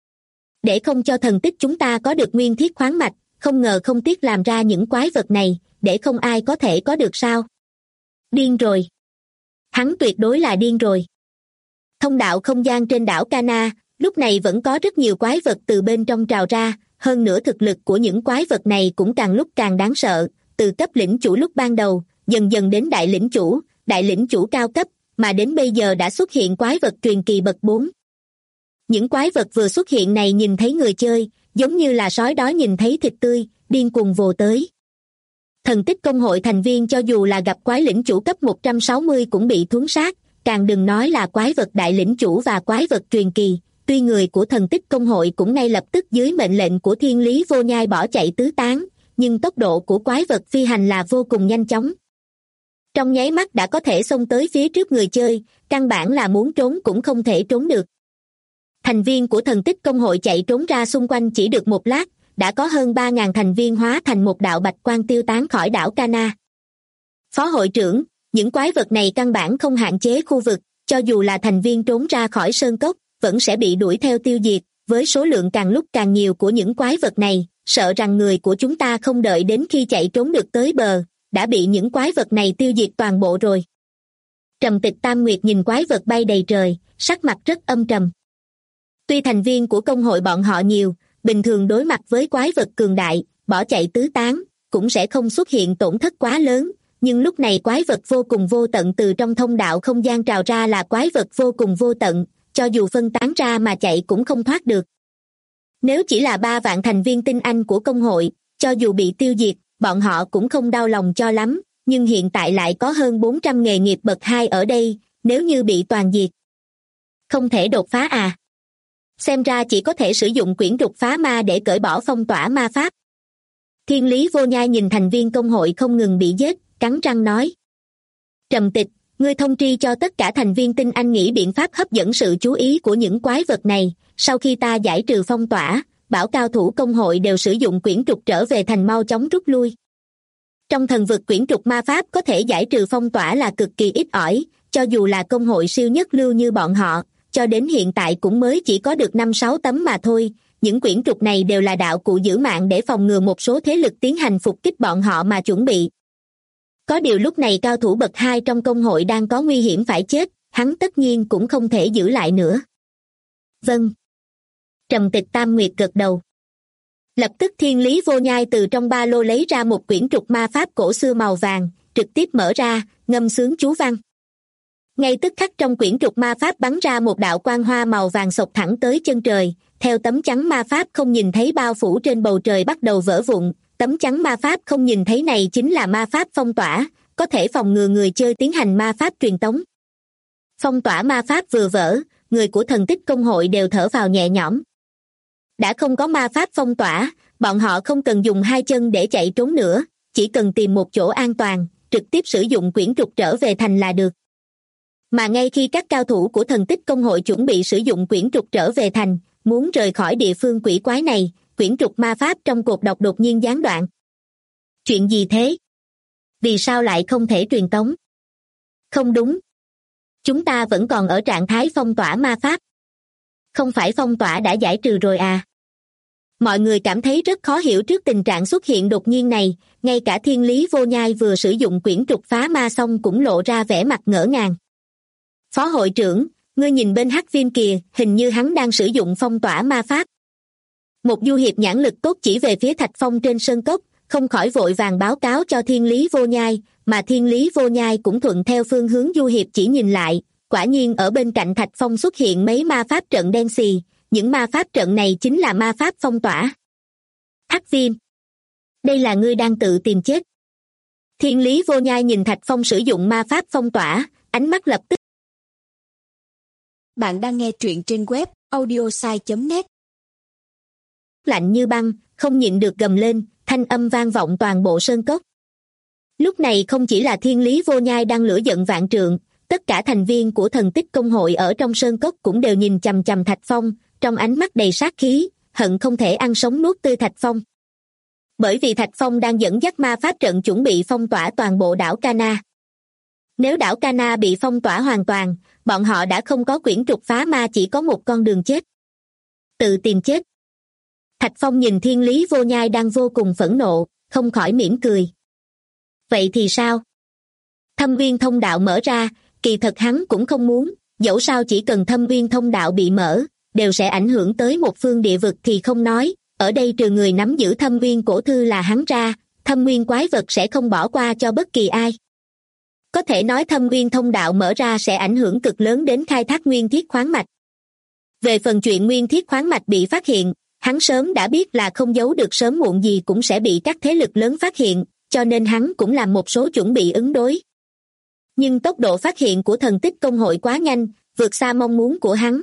Để không cho thần tích chúng ta có được nguyên thiết khoáng mạch, không ngờ không tiếc làm ra những quái vật này, để không ai có thể có được sao? Điên rồi! Hắn tuyệt đối là điên rồi. Thông đạo không gian trên đảo Cana, lúc này vẫn có rất nhiều quái vật từ bên trong trào ra, hơn nữa thực lực của những quái vật này cũng càng lúc càng đáng sợ, từ cấp lĩnh chủ lúc ban đầu, dần dần đến đại lĩnh chủ cao cấp, mà đến bây giờ đã xuất hiện quái vật truyền kỳ bậc 4. Những quái vật vừa xuất hiện này nhìn thấy người chơi, giống như là sói đói nhìn thấy thịt tươi, điên cuồng vồ tới. Thần tích công hội thành viên cho dù là gặp quái lĩnh chủ cấp 160 cũng bị thuấn sát, càng đừng nói là quái vật đại lĩnh chủ và quái vật truyền kỳ. Tuy người của thần tích công hội cũng ngay lập tức dưới mệnh lệnh của Thiên Lý Vô Nhai bỏ chạy tứ tán, nhưng tốc độ của quái vật phi hành là vô cùng nhanh chóng. Trong nháy mắt đã có thể xông tới phía trước người chơi, căn bản là muốn trốn cũng không thể trốn được. Thành viên của thần tích công hội chạy trốn ra xung quanh chỉ được một lát, đã có hơn 3.000 thành viên hóa thành một đạo bạch quang tiêu tán khỏi đảo Cana. Phó hội trưởng, những quái vật này căn bản không hạn chế khu vực, cho dù là thành viên trốn ra khỏi sơn cốc, vẫn sẽ bị đuổi theo tiêu diệt, với số lượng càng lúc càng nhiều của những quái vật này, sợ rằng người của chúng ta không đợi đến khi chạy trốn được tới bờ, đã bị những quái vật này tiêu diệt toàn bộ rồi. Trầm Tịch Tam Nguyệt nhìn quái vật bay đầy trời, sắc mặt rất âm trầm. Tuy thành viên của công hội bọn họ nhiều, bình thường đối mặt với quái vật cường đại, bỏ chạy tứ tán, cũng sẽ không xuất hiện tổn thất quá lớn, nhưng lúc này quái vật vô cùng vô tận từ trong thông đạo không gian trào ra là quái vật vô cùng vô tận, cho dù phân tán ra mà chạy cũng không thoát được. Nếu chỉ là 3 vạn thành viên tinh anh của công hội, cho dù bị tiêu diệt, bọn họ cũng không đau lòng cho lắm, nhưng hiện tại lại có hơn 400 nghề nghiệp bậc 2 ở đây, nếu như bị toàn diệt. Không thể đột phá à? Xem ra chỉ có thể sử dụng quyển trục phá ma để cởi bỏ phong tỏa ma pháp. Thiên Lý Vô Nhai nhìn thành viên công hội không ngừng bị giết, cắn răng nói. Trầm Tịch, ngươi thông tri cho tất cả thành viên tinh anh nghĩ biện pháp hấp dẫn sự chú ý của những quái vật này, sau khi ta giải trừ phong tỏa, bảo cao thủ công hội đều sử dụng quyển trục trở về thành mau chóng rút lui. Trong thần vực quyển trục ma pháp có thể giải trừ phong tỏa là cực kỳ ít ỏi, cho dù là công hội siêu nhất lưu như bọn họ, cho đến hiện tại cũng mới chỉ có được 5-6 tấm mà thôi, những quyển trục này đều là đạo cụ giữ mạng để phòng ngừa một số thế lực tiến hành phục kích bọn họ mà chuẩn bị. Có điều lúc này cao thủ bậc 2 trong công hội đang có nguy hiểm phải chết, hắn tất nhiên cũng không thể giữ lại nữa. Vâng. Trầm Tịch Tam Nguyệt gật đầu. Lập tức Thiên Lý Vô Nhai từ trong ba lô lấy ra một quyển trục ma pháp cổ xưa màu vàng, trực tiếp mở ra, ngâm xướng chú văn. Ngay tức khắc trong quyển trục ma pháp bắn ra một đạo quang hoa màu vàng xộc thẳng tới chân trời, theo tấm chắn ma pháp không nhìn thấy bao phủ trên bầu trời bắt đầu vỡ vụn. Tấm chắn ma pháp không nhìn thấy này chính là ma pháp phong tỏa, có thể phòng ngừa người chơi tiến hành ma pháp truyền tống. Phong tỏa ma pháp vừa vỡ, người của thần tích công hội đều thở vào nhẹ nhõm. Đã không có ma pháp phong tỏa, bọn họ không cần dùng hai chân để chạy trốn nữa, chỉ cần tìm một chỗ an toàn, trực tiếp sử dụng quyển trục trở về thành là được. Mà ngay khi các cao thủ của thần tích công hội chuẩn bị sử dụng quyển trục trở về thành, muốn rời khỏi địa phương quỷ quái này, quyển trục ma pháp trong cột độc đột nhiên gián đoạn. Chuyện gì thế? Vì sao lại không thể truyền tống? Không đúng. Chúng ta vẫn còn ở trạng thái phong tỏa ma pháp. Không phải phong tỏa đã giải trừ rồi à? Mọi người cảm thấy rất khó hiểu trước tình trạng xuất hiện đột nhiên này, ngay cả Thiên Lý Vô Nhai vừa sử dụng quyển trục phá ma xong cũng lộ ra vẻ mặt ngỡ ngàng. Phó hội trưởng, ngươi nhìn bên Hắc Viêm kìa, hình như hắn đang sử dụng phong tỏa ma pháp. Một du hiệp nhãn lực tốt chỉ về phía Thạch Phong trên sơn cốc, không khỏi vội vàng báo cáo cho Thiên Lý Vô Nhai, mà Thiên Lý Vô Nhai cũng thuận theo phương hướng du hiệp chỉ nhìn lại, quả nhiên ở bên cạnh Thạch Phong xuất hiện mấy ma pháp trận đen xì, những ma pháp trận này chính là ma pháp phong tỏa. Hắc Viêm, đây là ngươi đang tự tìm chết. Thiên Lý Vô Nhai nhìn Thạch Phong sử dụng ma pháp phong tỏa, ánh mắt lập tức. Bạn đang nghe truyện trên web audiosai.net. Lạnh như băng, không nhịn được gầm lên, thanh âm vang vọng toàn bộ sơn cốc. Lúc này không chỉ là Thiên Lý Vô Nhai đang lửa giận vạn trượng, tất cả thành viên của thần tích công hội ở trong sơn cốc cũng đều nhìn chằm chằm Thạch Phong, trong ánh mắt đầy sát khí, hận không thể ăn sống nuốt tươi Thạch Phong. Bởi vì Thạch Phong đang dẫn dắt ma pháp trận chuẩn bị phong tỏa toàn bộ đảo Cana. Nếu đảo Cana bị phong tỏa hoàn toàn, bọn họ đã không có quyển trục phá ma, chỉ có một con đường chết. Tự tìm chết. Thạch Phong nhìn Thiên Lý Vô Nhai đang vô cùng phẫn nộ, không khỏi mỉm cười. Vậy thì sao? Thâm viên thông đạo mở ra, kỳ thật hắn cũng không muốn, dẫu sao chỉ cần thâm viên thông đạo bị mở, đều sẽ ảnh hưởng tới một phương địa vực thì không nói, ở đây trừ người nắm giữ thâm viên cổ thư là hắn ra, thâm nguyên quái vật sẽ không bỏ qua cho bất kỳ ai. Có thể nói thâm viên thông đạo mở ra sẽ ảnh hưởng cực lớn đến khai thác nguyên thiết khoáng mạch. Về phần chuyện nguyên thiết khoáng mạch bị phát hiện, hắn sớm đã biết là không giấu được, sớm muộn gì cũng sẽ bị các thế lực lớn phát hiện, cho nên hắn cũng làm một số chuẩn bị ứng đối. Nhưng tốc độ phát hiện của thần tích công hội quá nhanh, vượt xa mong muốn của hắn.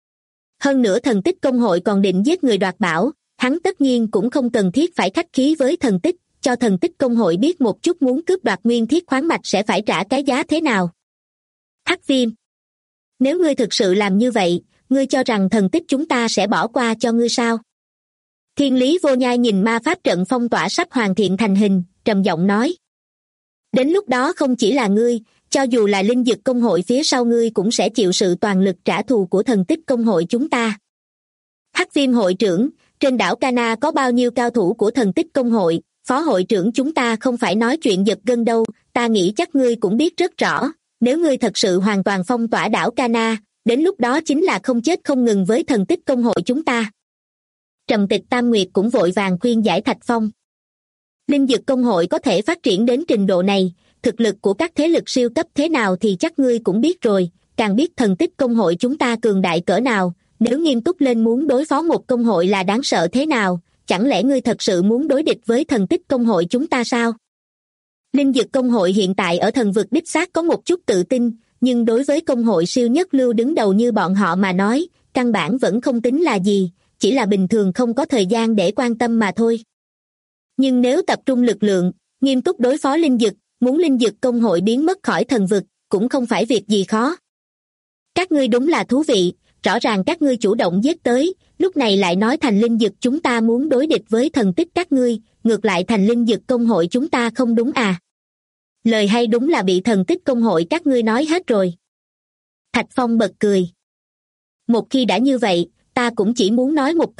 Hơn nữa thần tích công hội còn định giết người đoạt bảo, hắn tất nhiên cũng không cần thiết phải khách khí với thần tích, cho thần tích công hội biết một chút muốn cướp đoạt nguyên thiết khoáng mạch sẽ phải trả cái giá thế nào. Hắc Viêm, nếu ngươi thực sự làm như vậy, ngươi cho rằng thần tích chúng ta sẽ bỏ qua cho ngươi sao? Thiên Lý Vô Nhai nhìn ma pháp trận phong tỏa sắp hoàn thiện thành hình, trầm giọng nói. Đến lúc đó không chỉ là ngươi, cho dù là linh dực công hội phía sau ngươi cũng sẽ chịu sự toàn lực trả thù của thần tích công hội chúng ta. Hắc Viêm hội trưởng, trên đảo Cana có bao nhiêu cao thủ của thần tích công hội, phó hội trưởng chúng ta không phải nói chuyện giật gân đâu, ta nghĩ chắc ngươi cũng biết rất rõ, nếu ngươi thật sự hoàn toàn phong tỏa đảo Cana, đến lúc đó chính là không chết không ngừng với thần tích công hội chúng ta. Trầm Tịch Tam Nguyệt cũng vội vàng khuyên giải Thạch Phong. Linh dực công hội có thể phát triển đến trình độ này, thực lực của các thế lực siêu cấp thế nào thì chắc ngươi cũng biết rồi, càng biết thần tích công hội chúng ta cường đại cỡ nào, nếu nghiêm túc lên muốn đối phó một công hội là đáng sợ thế nào, chẳng lẽ ngươi thật sự muốn đối địch với thần tích công hội chúng ta sao? Linh dực công hội hiện tại ở thần vực đích xác có một chút tự tin, nhưng đối với công hội siêu nhất lưu đứng đầu như bọn họ mà nói, căn bản vẫn không tính là gì, chỉ là bình thường không có thời gian để quan tâm mà thôi. Nhưng nếu tập trung lực lượng, nghiêm túc đối phó linh dực, muốn linh dực công hội biến mất khỏi thần vực, cũng không phải việc gì khó. Các ngươi đúng là thú vị, rõ ràng các ngươi chủ động giết tới, lúc này lại nói thành linh dực chúng ta muốn đối địch với thần tích các ngươi, ngược lại thành linh dực công hội chúng ta không đúng à? Lời hay đúng là bị thần tích công hội các ngươi nói hết rồi. Thạch Phong bật cười. Một khi đã như vậy, ta cũng chỉ muốn nói một câu,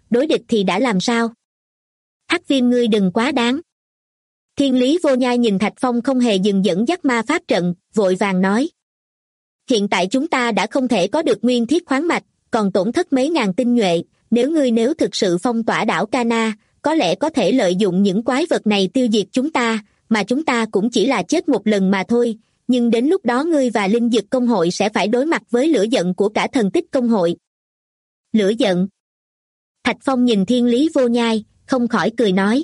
đối địch thì đã làm sao? Hắc Viêm ngươi đừng quá đáng. Thiên Lý Vô Nhai nhìn Thạch Phong không hề dừng dẫn dắt ma pháp trận, vội vàng nói. Hiện tại chúng ta đã không thể có được nguyên thiết khoáng mạch, còn tổn thất mấy ngàn tinh nhuệ, nếu thực sự phong tỏa đảo Cana, có lẽ có thể lợi dụng những quái vật này tiêu diệt chúng ta, mà chúng ta cũng chỉ là chết một lần mà thôi, nhưng đến lúc đó ngươi và Linh Dực Công hội sẽ phải đối mặt với lửa giận của cả Thần Tích Công hội. Lửa giận? Thạch Phong nhìn Thiên Lý Vô Nhai, không khỏi cười nói.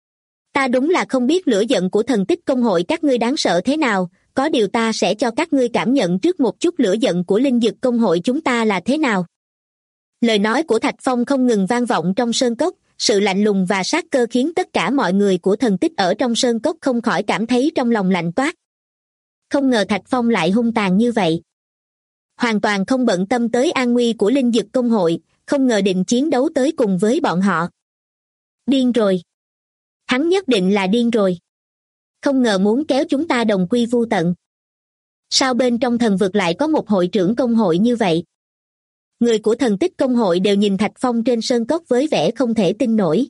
Ta đúng là không biết lửa giận của Thần Tích Công hội các ngươi đáng sợ thế nào, có điều ta sẽ cho các ngươi cảm nhận trước một chút lửa giận của Linh Dực Công hội chúng ta là thế nào. Lời nói của Thạch Phong không ngừng vang vọng trong sơn cốc, sự lạnh lùng và sát cơ khiến tất cả mọi người của Thần Tích ở trong sơn cốc không khỏi cảm thấy trong lòng lạnh toát. Không ngờ Thạch Phong lại hung tàn như vậy. Hoàn toàn không bận tâm tới an nguy của Linh Dực Công hội, không ngờ định chiến đấu tới cùng với bọn họ. Điên rồi. Hắn nhất định là điên rồi. Không ngờ muốn kéo chúng ta đồng quy vu tận. Sao bên trong thần vực lại có một hội trưởng công hội như vậy? Người của Thần Tích Công hội đều nhìn Thạch Phong trên sơn cốc với vẻ không thể tin nổi.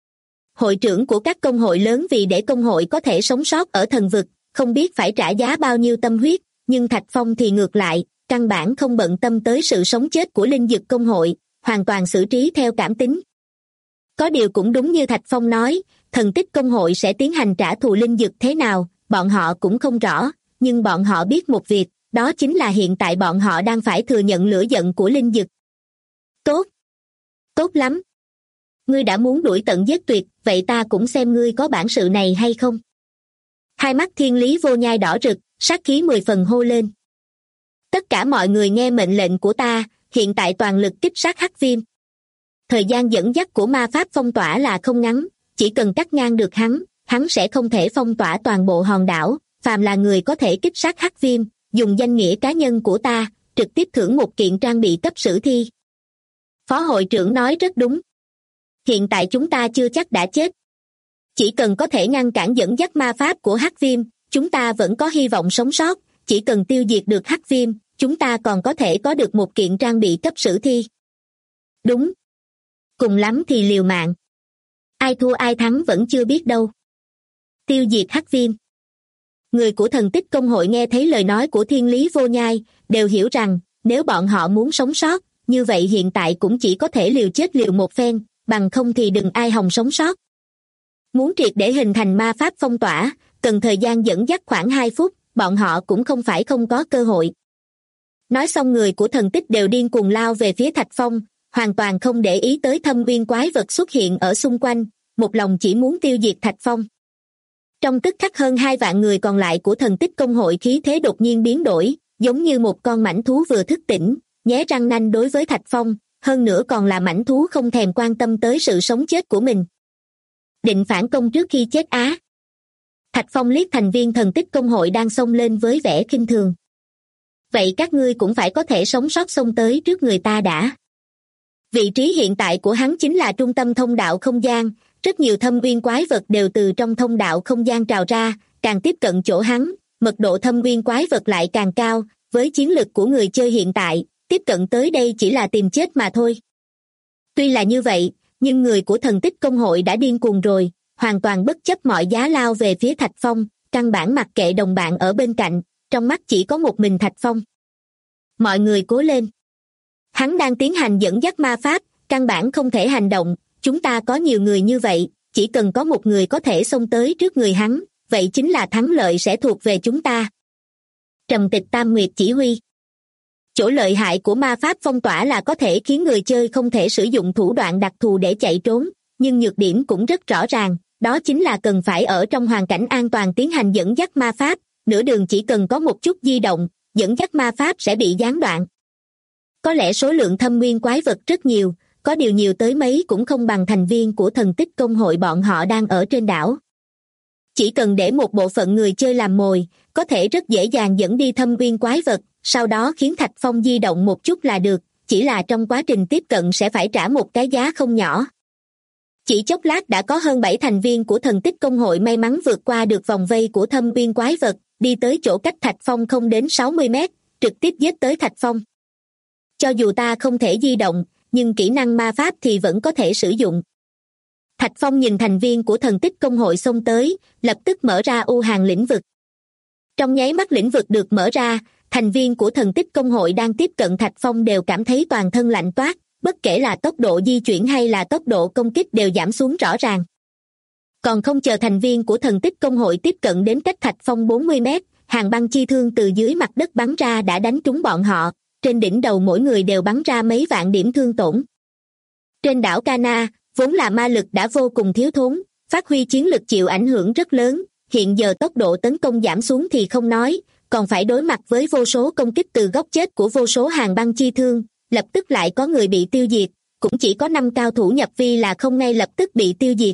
Hội trưởng của các công hội lớn vì để công hội có thể sống sót ở thần vực, không biết phải trả giá bao nhiêu tâm huyết, nhưng Thạch Phong thì ngược lại, căn bản không bận tâm tới sự sống chết của Linh Dực Công hội, hoàn toàn xử trí theo cảm tính. Có điều cũng đúng như Thạch Phong nói, Thần Tích Công hội sẽ tiến hành trả thù Linh Dực thế nào, bọn họ cũng không rõ, nhưng bọn họ biết một việc, đó chính là hiện tại bọn họ đang phải thừa nhận lửa giận của Linh Dực. Tốt. Tốt lắm. Ngươi đã muốn đuổi tận giết tuyệt, vậy ta cũng xem ngươi có bản sự này hay không. Hai mắt Thiên Lý Vô Nhai đỏ rực, sát khí 10 phần hô lên. Tất cả mọi người nghe mệnh lệnh của ta, hiện tại toàn lực kích sát Hắc Viêm. Thời gian dẫn dắt của ma pháp phong tỏa là không ngắn, chỉ cần cắt ngang được hắn sẽ không thể phong tỏa toàn bộ hòn đảo, phàm là người có thể kích sát Hắc Viêm, dùng danh nghĩa cá nhân của ta, trực tiếp thưởng một kiện trang bị cấp sử thi. Phó hội trưởng nói rất đúng. Hiện tại chúng ta chưa chắc đã chết. Chỉ cần có thể ngăn cản dẫn dắt ma pháp của Hắc Viêm, chúng ta vẫn có hy vọng sống sót, chỉ cần tiêu diệt được Hắc Viêm, chúng ta còn có thể có được một kiện trang bị cấp sử thi. Đúng. Cùng lắm thì liều mạng. Ai thua ai thắng vẫn chưa biết đâu. Tiêu diệt Hắc Viêm. Người của Thần Tích Công hội nghe thấy lời nói của Thiên Lý Vô Nhai, đều hiểu rằng, nếu bọn họ muốn sống sót, như vậy hiện tại cũng chỉ có thể liều chết liều một phen, bằng không thì đừng ai hòng sống sót. Muốn triệt để hình thành ma pháp phong tỏa, cần thời gian dẫn dắt khoảng 2 phút, bọn họ cũng không phải không có cơ hội. Nói xong người của Thần Tích đều điên cuồng lao về phía Thạch Phong, hoàn toàn không để ý tới thâm uyên quái vật xuất hiện ở xung quanh, một lòng chỉ muốn tiêu diệt Thạch Phong. Trong tức khắc hơn 2 vạn người còn lại của Thần Tích Công hội khí thế đột nhiên biến đổi, giống như một con mãnh thú vừa thức tỉnh, nhé răng nanh đối với Thạch Phong, hơn nữa còn là mãnh thú không thèm quan tâm tới sự sống chết của mình. Định phản công trước khi chết á. Thạch Phong liếc thành viên Thần Tích Công hội đang xông lên với vẻ khinh thường. Vậy các ngươi cũng phải có thể sống sót xông tới trước người ta đã. Vị trí hiện tại của hắn chính là trung tâm thông đạo không gian, rất nhiều thâm uyên quái vật đều từ trong thông đạo không gian trào ra, càng tiếp cận chỗ hắn, mật độ thâm uyên quái vật lại càng cao, với chiến lực của người chơi hiện tại, tiếp cận tới đây chỉ là tìm chết mà thôi. Tuy là như vậy, nhưng người của Thần Tích Công hội đã điên cuồng rồi, hoàn toàn bất chấp mọi giá lao về phía Thạch Phong, căn bản mặc kệ đồng bạn ở bên cạnh, trong mắt chỉ có một mình Thạch Phong. Mọi người cố lên. Hắn đang tiến hành dẫn dắt ma pháp, căn bản không thể hành động, chúng ta có nhiều người như vậy, chỉ cần có một người có thể xông tới trước người hắn, vậy chính là thắng lợi sẽ thuộc về chúng ta. Trầm Tịch Tam Nguyệt chỉ huy. Chỗ lợi hại của ma pháp phong tỏa là có thể khiến người chơi không thể sử dụng thủ đoạn đặc thù để chạy trốn, nhưng nhược điểm cũng rất rõ ràng, đó chính là cần phải ở trong hoàn cảnh an toàn tiến hành dẫn dắt ma pháp, nửa đường chỉ cần có một chút di động, dẫn dắt ma pháp sẽ bị gián đoạn. Có lẽ số lượng thâm nguyên quái vật rất nhiều, có điều nhiều tới mấy cũng không bằng thành viên của Thần Tích Công hội bọn họ đang ở trên đảo. Chỉ cần để một bộ phận người chơi làm mồi, có thể rất dễ dàng dẫn đi thâm nguyên quái vật, sau đó khiến Thạch Phong di động một chút là được, chỉ là trong quá trình tiếp cận sẽ phải trả một cái giá không nhỏ. Chỉ chốc lát đã có hơn 7 thành viên của Thần Tích Công hội may mắn vượt qua được vòng vây của thâm nguyên quái vật, đi tới chỗ cách Thạch Phong không đến 60 mét, trực tiếp giết tới Thạch Phong. Cho dù ta không thể di động, nhưng kỹ năng ma pháp thì vẫn có thể sử dụng. Thạch Phong nhìn thành viên của thần tích công hội xông tới, lập tức mở ra U Hàn lĩnh vực. Trong nháy mắt lĩnh vực được mở ra, thành viên của thần tích công hội đang tiếp cận Thạch Phong đều cảm thấy toàn thân lạnh toát, bất kể là tốc độ di chuyển hay là tốc độ công kích đều giảm xuống rõ ràng. Còn không chờ thành viên của thần tích công hội tiếp cận đến cách Thạch Phong 40 mét, hàng băng chi thương từ dưới mặt đất bắn ra đã đánh trúng bọn họ, trên đỉnh đầu mỗi người đều bắn ra mấy vạn điểm thương tổn. Trên đảo Cana, vốn là ma lực đã vô cùng thiếu thốn, phát huy chiến lực chịu ảnh hưởng rất lớn, hiện giờ tốc độ tấn công giảm xuống thì không nói, còn phải đối mặt với vô số công kích từ góc chết của vô số hàng băng chi thương, lập tức lại có người bị tiêu diệt, cũng chỉ có 5 cao thủ nhập vi là không ngay lập tức bị tiêu diệt.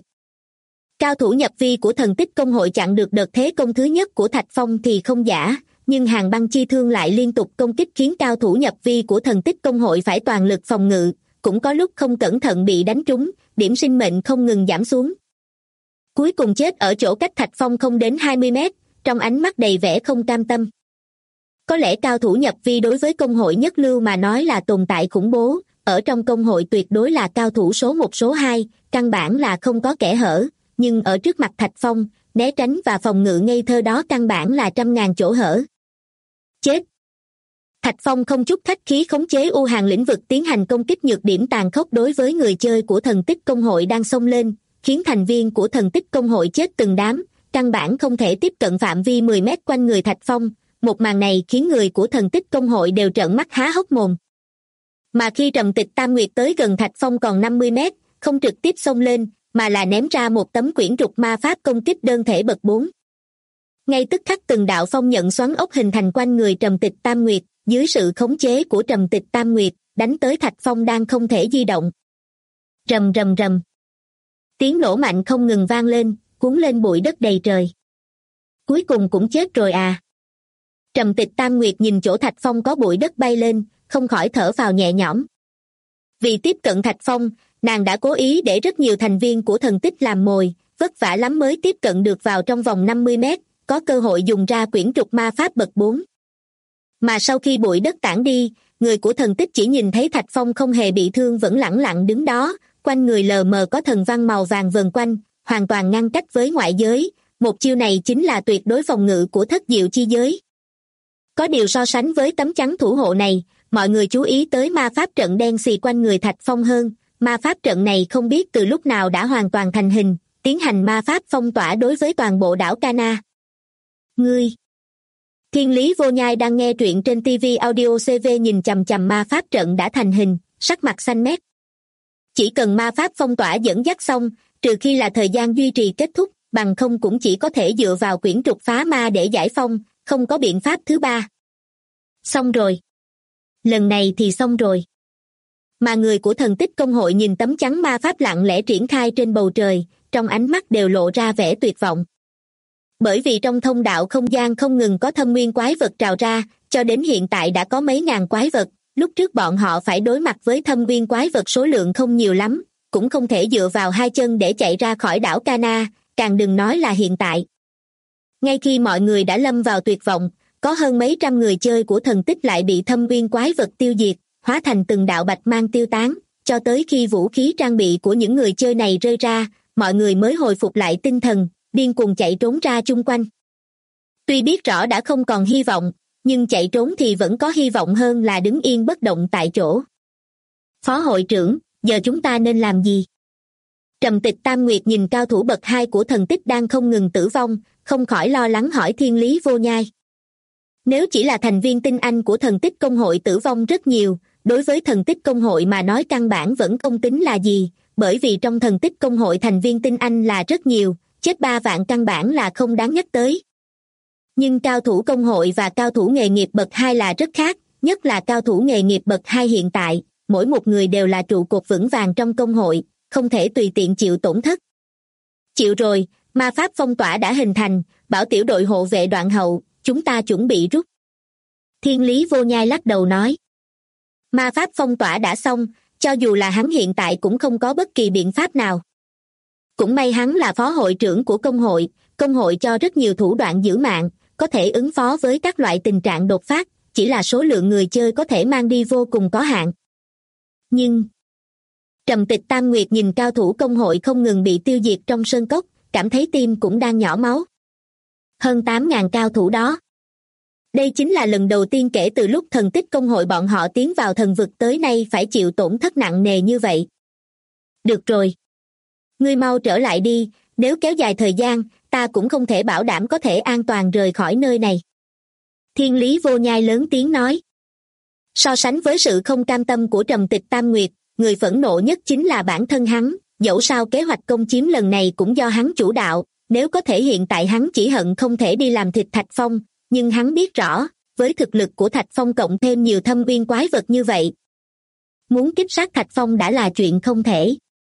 Cao thủ nhập vi của thần tích công hội chặn được đợt thế công thứ nhất của Thạch Phong thì không giả, nhưng hàng băng chi thương lại liên tục công kích khiến cao thủ nhập vi của thần tích công hội phải toàn lực phòng ngự, cũng có lúc không cẩn thận bị đánh trúng, điểm sinh mệnh không ngừng giảm xuống. Cuối cùng chết ở chỗ cách Thạch Phong không đến 20 mét, trong ánh mắt đầy vẻ không cam tâm. Có lẽ cao thủ nhập vi đối với công hội nhất lưu mà nói là tồn tại khủng bố, ở trong công hội tuyệt đối là cao thủ số 1 số 2, căn bản là không có kẽ hở, nhưng ở trước mặt Thạch Phong, né tránh và phòng ngự ngây thơ đó căn bản là trăm ngàn chỗ hở. Chết! Thạch Phong không chút khách khí khống chế U Hàn lĩnh vực tiến hành công kích nhược điểm tàn khốc đối với người chơi của thần tích công hội đang xông lên, khiến thành viên của thần tích công hội chết từng đám, căn bản không thể tiếp cận phạm vi 10 mét quanh người Thạch Phong. Một màn này khiến người của thần tích công hội đều trợn mắt há hốc mồm. Mà khi Trầm Tịch Tam Nguyệt tới gần Thạch Phong còn 50 mét, không trực tiếp xông lên, mà là ném ra một tấm quyển trục ma pháp công kích đơn thể bậc 4. Ngay tức khắc từng đạo phong nhận xoắn ốc hình thành quanh người Trầm Tịch Tam Nguyệt, dưới sự khống chế của Trầm Tịch Tam Nguyệt, đánh tới Thạch Phong đang không thể di động. Rầm rầm rầm. Tiếng nổ mạnh không ngừng vang lên, cuốn lên bụi đất đầy trời. Cuối cùng cũng chết rồi à. Trầm Tịch Tam Nguyệt nhìn chỗ Thạch Phong có bụi đất bay lên, không khỏi thở phào nhẹ nhõm. Vì tiếp cận Thạch Phong, nàng đã cố ý để rất nhiều thành viên của thần tích làm mồi, vất vả lắm mới tiếp cận được vào trong vòng 50 mét, có cơ hội dùng ra quyển trục ma pháp bậc 4. Mà sau khi bụi đất tản đi, người của thần tích chỉ nhìn thấy Thạch Phong không hề bị thương vẫn lẳng lặng đứng đó, quanh người lờ mờ có thần văn màu vàng vờn quanh, hoàn toàn ngăn cách với ngoại giới, một chiêu này chính là tuyệt đối phòng ngự của thất diệu chi giới. Có điều so sánh với tấm chắn thủ hộ này, mọi người chú ý tới ma pháp trận đen xì quanh người Thạch Phong hơn, ma pháp trận này không biết từ lúc nào đã hoàn toàn thành hình, tiến hành ma pháp phong tỏa đối với toàn bộ đảo Cana. Ngươi! Thiên Lý Vô Nhai đang nghe truyện trên TV Audio CV nhìn chằm chằm ma pháp trận đã thành hình, sắc mặt xanh mét. Chỉ cần ma pháp phong tỏa dẫn dắt xong, trừ khi là thời gian duy trì kết thúc, bằng không cũng chỉ có thể dựa vào quyển trục phá ma để giải phong, không có biện pháp thứ ba. Xong rồi. Lần này thì xong rồi. Mà người của thần tích công hội nhìn tấm chắn ma pháp lặng lẽ triển khai trên bầu trời, trong ánh mắt đều lộ ra vẻ tuyệt vọng. Bởi vì trong thông đạo không gian không ngừng có thâm nguyên quái vật trào ra, cho đến hiện tại đã có mấy ngàn quái vật, lúc trước bọn họ phải đối mặt với thâm nguyên quái vật số lượng không nhiều lắm, cũng không thể dựa vào hai chân để chạy ra khỏi đảo Cana, càng đừng nói là hiện tại. Ngay khi mọi người đã lâm vào tuyệt vọng, có hơn mấy trăm người chơi của thần tích lại bị thâm nguyên quái vật tiêu diệt, hóa thành từng đạo bạch mang tiêu tán, cho tới khi vũ khí trang bị của những người chơi này rơi ra, mọi người mới hồi phục lại tinh thần, điên cuồng chạy trốn ra chung quanh. Tuy biết rõ đã không còn hy vọng, nhưng chạy trốn thì vẫn có hy vọng hơn là đứng yên bất động tại chỗ. Phó hội trưởng, giờ chúng ta nên làm gì? Trầm Tịch Tam Nguyệt nhìn cao thủ bậc 2 của thần tích đang không ngừng tử vong, không khỏi lo lắng hỏi Thiên Lý Vô Nhai. Nếu chỉ là thành viên tinh anh của thần tích công hội tử vong rất nhiều, đối với thần tích công hội mà nói căn bản vẫn không tính là gì, bởi vì trong thần tích công hội thành viên tinh anh là rất nhiều, chết 3 vạn căn bản là không đáng nhắc tới. Nhưng cao thủ công hội và cao thủ nghề nghiệp bậc 2 là rất khác, nhất là cao thủ nghề nghiệp bậc 2 hiện tại, mỗi một người đều là trụ cột vững vàng trong công hội, không thể tùy tiện chịu tổn thất. Chịu rồi, ma pháp phong tỏa đã hình thành, bảo tiểu đội hộ vệ Đoạn Hậu, chúng ta chuẩn bị rút. Thiên Lý Vô Nhai lắc đầu nói. Ma pháp phong tỏa đã xong, cho dù là hắn hiện tại cũng không có bất kỳ biện pháp nào. Cũng may hắn là phó hội trưởng của công hội cho rất nhiều thủ đoạn giữ mạng, có thể ứng phó với các loại tình trạng đột phát, chỉ là số lượng người chơi có thể mang đi vô cùng có hạn. Nhưng, Trầm Tịch Tam Nguyệt nhìn cao thủ công hội không ngừng bị tiêu diệt trong sơn cốc, cảm thấy tim cũng đang nhỏ máu. Hơn 8.000 cao thủ đó. Đây chính là lần đầu tiên kể từ lúc thần tích công hội bọn họ tiến vào thần vực tới nay phải chịu tổn thất nặng nề như vậy. Được rồi. Ngươi mau trở lại đi, nếu kéo dài thời gian, ta cũng không thể bảo đảm có thể an toàn rời khỏi nơi này. Thiên Lý Vô Nhai lớn tiếng nói. So sánh với sự không cam tâm của Trầm Tịch Tam Nguyệt, người phẫn nộ nhất chính là bản thân hắn, dẫu sao kế hoạch công chiếm lần này cũng do hắn chủ đạo, nếu có thể hiện tại hắn chỉ hận không thể đi làm thịt Thạch Phong, nhưng hắn biết rõ, với thực lực của Thạch Phong cộng thêm nhiều thâm uyên quái vật như vậy, muốn kích sát Thạch Phong đã là chuyện không thể.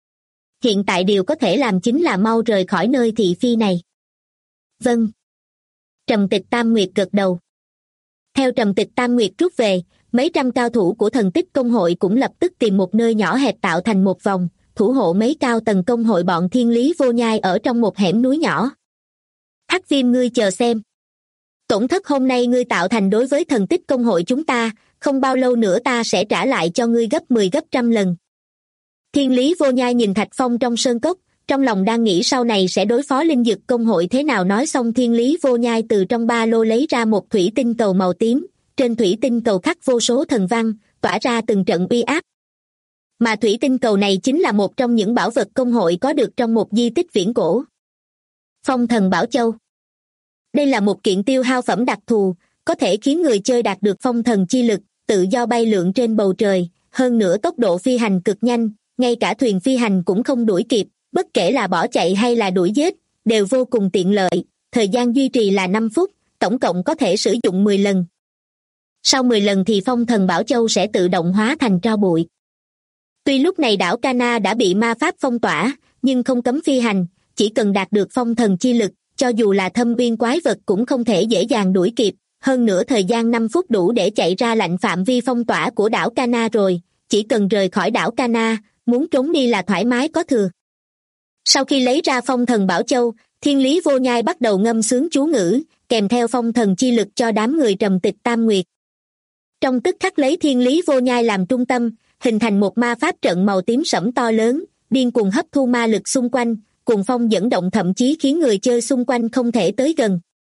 Hiện tại điều có thể làm chính là mau rời khỏi nơi thị phi này. Vâng. Trầm Tịch Tam Nguyệt gật đầu. Theo Trầm Tịch Tam Nguyệt rút về, mấy trăm cao thủ của thần tích công hội cũng lập tức tìm một nơi nhỏ hẹp tạo thành một vòng, thủ hộ mấy cao tầng công hội bọn Thiên Lý Vô Nhai ở trong một hẻm núi nhỏ. Hắc Viêm, ngươi chờ xem. Tổn thất hôm nay ngươi tạo thành đối với thần tích công hội chúng ta, không bao lâu nữa ta sẽ trả lại cho ngươi gấp 10 gấp trăm lần. Thiên Lý Vô Nhai nhìn Thạch Phong trong sơn cốc, trong lòng đang nghĩ sau này sẽ đối phó linh dực công hội thế nào. Nói xong Thiên Lý Vô Nhai từ trong ba lô lấy ra một thủy tinh cầu màu tím, trên thủy tinh cầu khắc vô số thần văn, tỏa ra từng trận uy áp. Mà thủy tinh cầu này chính là một trong những bảo vật công hội có được trong một di tích viễn cổ. Phong Thần Bảo Châu. Đây là một kiện tiêu hao phẩm đặc thù, có thể khiến người chơi đạt được phong thần chi lực, tự do bay lượn trên bầu trời, hơn nữa tốc độ phi hành cực nhanh, ngay cả thuyền phi hành cũng không đuổi kịp, bất kể là bỏ chạy hay là đuổi giết, đều vô cùng tiện lợi, thời gian duy trì là 5 phút, tổng cộng có thể sử dụng 10 lần. Sau 10 lần thì Phong Thần Bảo Châu sẽ tự động hóa thành tro bụi. Tuy lúc này đảo Cana đã bị ma pháp phong tỏa, nhưng không cấm phi hành, chỉ cần đạt được phong thần chi lực, cho dù là thâm uyên quái vật cũng không thể dễ dàng đuổi kịp, hơn nữa thời gian 5 phút đủ để chạy ra lạnh phạm vi phong tỏa của đảo Cana rồi, chỉ cần rời khỏi đảo Cana, muốn trốn đi là thoải mái có thừa. Sau khi lấy ra Phong Thần Bảo Châu, Thiên Lý Vô Nhai bắt đầu ngâm sướng chú ngữ, kèm theo phong thần chi lực cho đám người Trầm Tịch Tam Nguyệt. Trong tức khắc lấy Thiên Lý Vô Nhai làm trung tâm, hình thành một ma pháp trận màu tím sẫm to lớn, điên cuồng hấp thu ma lực xung quanh, cuồng phong dẫn động thậm chí khiến người chơi xung quanh không thể tới gần.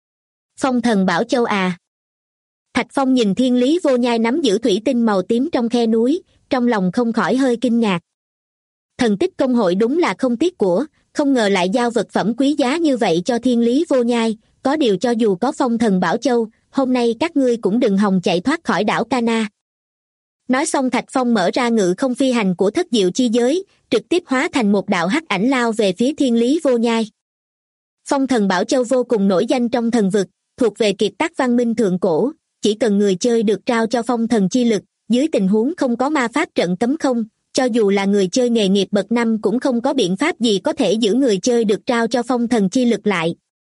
Phong Thần Bảo Châu à! Thạch Phong nhìn Thiên Lý Vô Nhai nắm giữ thủy tinh màu tím trong khe núi, trong lòng không khỏi hơi kinh ngạc. Thần tích công hội đúng là không tiếc của, không ngờ lại giao vật phẩm quý giá như vậy cho Thiên Lý Vô Nhai, có điều cho dù có Phong Thần Bảo Châu, hôm nay các ngươi cũng đừng hòng chạy thoát khỏi đảo Cana. Nói xong Thạch Phong mở ra ngự không phi hành của thất diệu chi giới, trực tiếp hóa thành một đạo hắc ảnh lao về phía Thiên Lý Vô Nhai. Phong Thần Bảo Châu vô cùng nổi danh trong thần vực, thuộc về kiệt tác văn minh thượng cổ, chỉ cần người chơi được trao cho phong thần chi lực, dưới tình huống không có ma pháp trận cấm không, cho dù là người chơi nghề nghiệp bậc 5 cũng không có biện pháp gì có thể giữ người chơi được trao cho phong thần chi lực lại.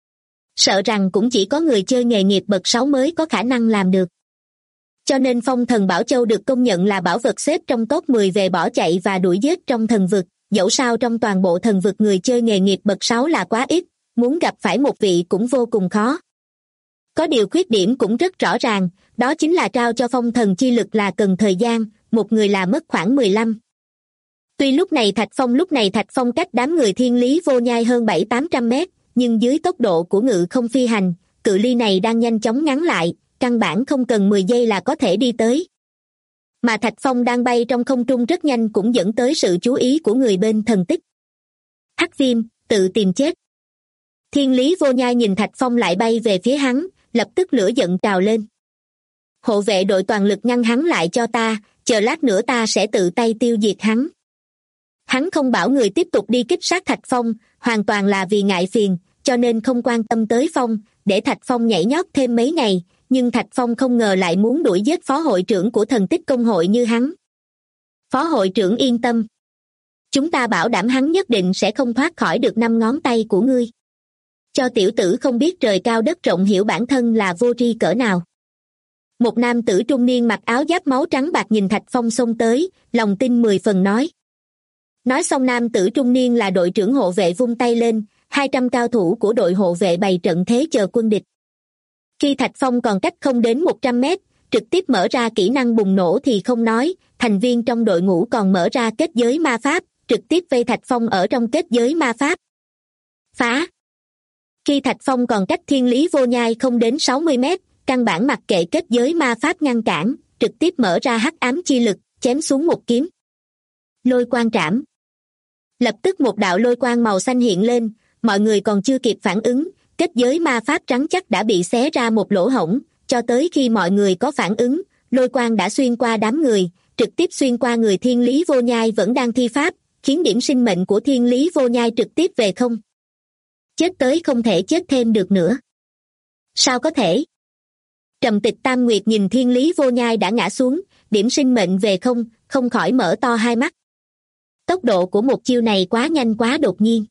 Sợ rằng cũng chỉ có người chơi nghề nghiệp bậc 6 mới có khả năng làm được. Cho nên Phong Thần Bảo Châu được công nhận là bảo vật xếp trong top 10 về bỏ chạy và đuổi giết trong thần vực, dẫu sao trong toàn bộ thần vực người chơi nghề nghiệp bậc 6 là quá ít, muốn gặp phải một vị cũng vô cùng khó. Có điều khuyết điểm cũng rất rõ ràng, đó chính là trao cho phong thần chi lực là cần thời gian, một người là mất khoảng 15. Tuy lúc này Thạch Phong cách đám người Thiên Lý Vô Nhai hơn 700-800 mét, nhưng dưới tốc độ của ngự không phi hành, cự ly này đang nhanh chóng ngắn lại, căn bản không cần 10 giây là có thể đi tới. Mà Thạch Phong đang bay trong không trung rất nhanh cũng dẫn tới sự chú ý của người bên thần tích. Hắc Viêm, tự tìm chết. Thiên Lý Vô Nhai nhìn Thạch Phong lại bay về phía hắn, lập tức lửa giận trào lên. Hộ vệ đội toàn lực ngăn hắn lại cho ta, chờ lát nữa ta sẽ tự tay tiêu diệt hắn. Hắn không bảo người tiếp tục đi kích sát Thạch Phong, hoàn toàn là vì ngại phiền, cho nên không quan tâm tới Phong, để Thạch Phong nhảy nhót thêm mấy ngày, nhưng Thạch Phong không ngờ lại muốn đuổi giết phó hội trưởng của thần tích công hội như hắn. Phó hội trưởng yên tâm. Chúng ta bảo đảm hắn nhất định sẽ không thoát khỏi được 5 ngón tay của ngươi. Cho tiểu tử không biết trời cao đất rộng hiểu bản thân là vô tri cỡ nào. Một nam tử trung niên mặc áo giáp máu trắng bạc nhìn Thạch Phong xông tới, lòng tin 10 phần nói. Nói xong nam tử trung niên là đội trưởng hộ vệ vung tay lên, 200 cao thủ của đội hộ vệ bày trận thế chờ quân địch. Khi Thạch Phong còn cách không đến 100 mét, trực tiếp mở ra kỹ năng bùng nổ thì không nói, thành viên trong đội ngũ còn mở ra kết giới ma pháp, trực tiếp vây Thạch Phong ở trong kết giới ma pháp. Phá! Khi Thạch Phong còn cách Thiên Lý Vô Nhai không đến 60 mét, căn bản mặc kệ kết giới ma pháp ngăn cản, trực tiếp mở ra hắc ám chi lực, chém xuống một kiếm. Lôi quang trảm. Lập tức một đạo lôi quang màu xanh hiện lên, mọi người còn chưa kịp phản ứng, kết giới ma pháp trắng chắc đã bị xé ra một lỗ hổng, cho tới khi mọi người có phản ứng, lôi quang đã xuyên qua đám người, trực tiếp xuyên qua người Thiên Lý Vô Nhai vẫn đang thi pháp, khiến điểm sinh mệnh của Thiên Lý Vô Nhai trực tiếp về không. Chết tới không thể chết thêm được nữa. Sao có thể? Trầm Tịch Tam Nguyệt nhìn Thiên Lý Vô Nhai đã ngã xuống, điểm sinh mệnh về không, không khỏi mở to hai mắt. Tốc độ của một chiêu này quá nhanh quá đột nhiên.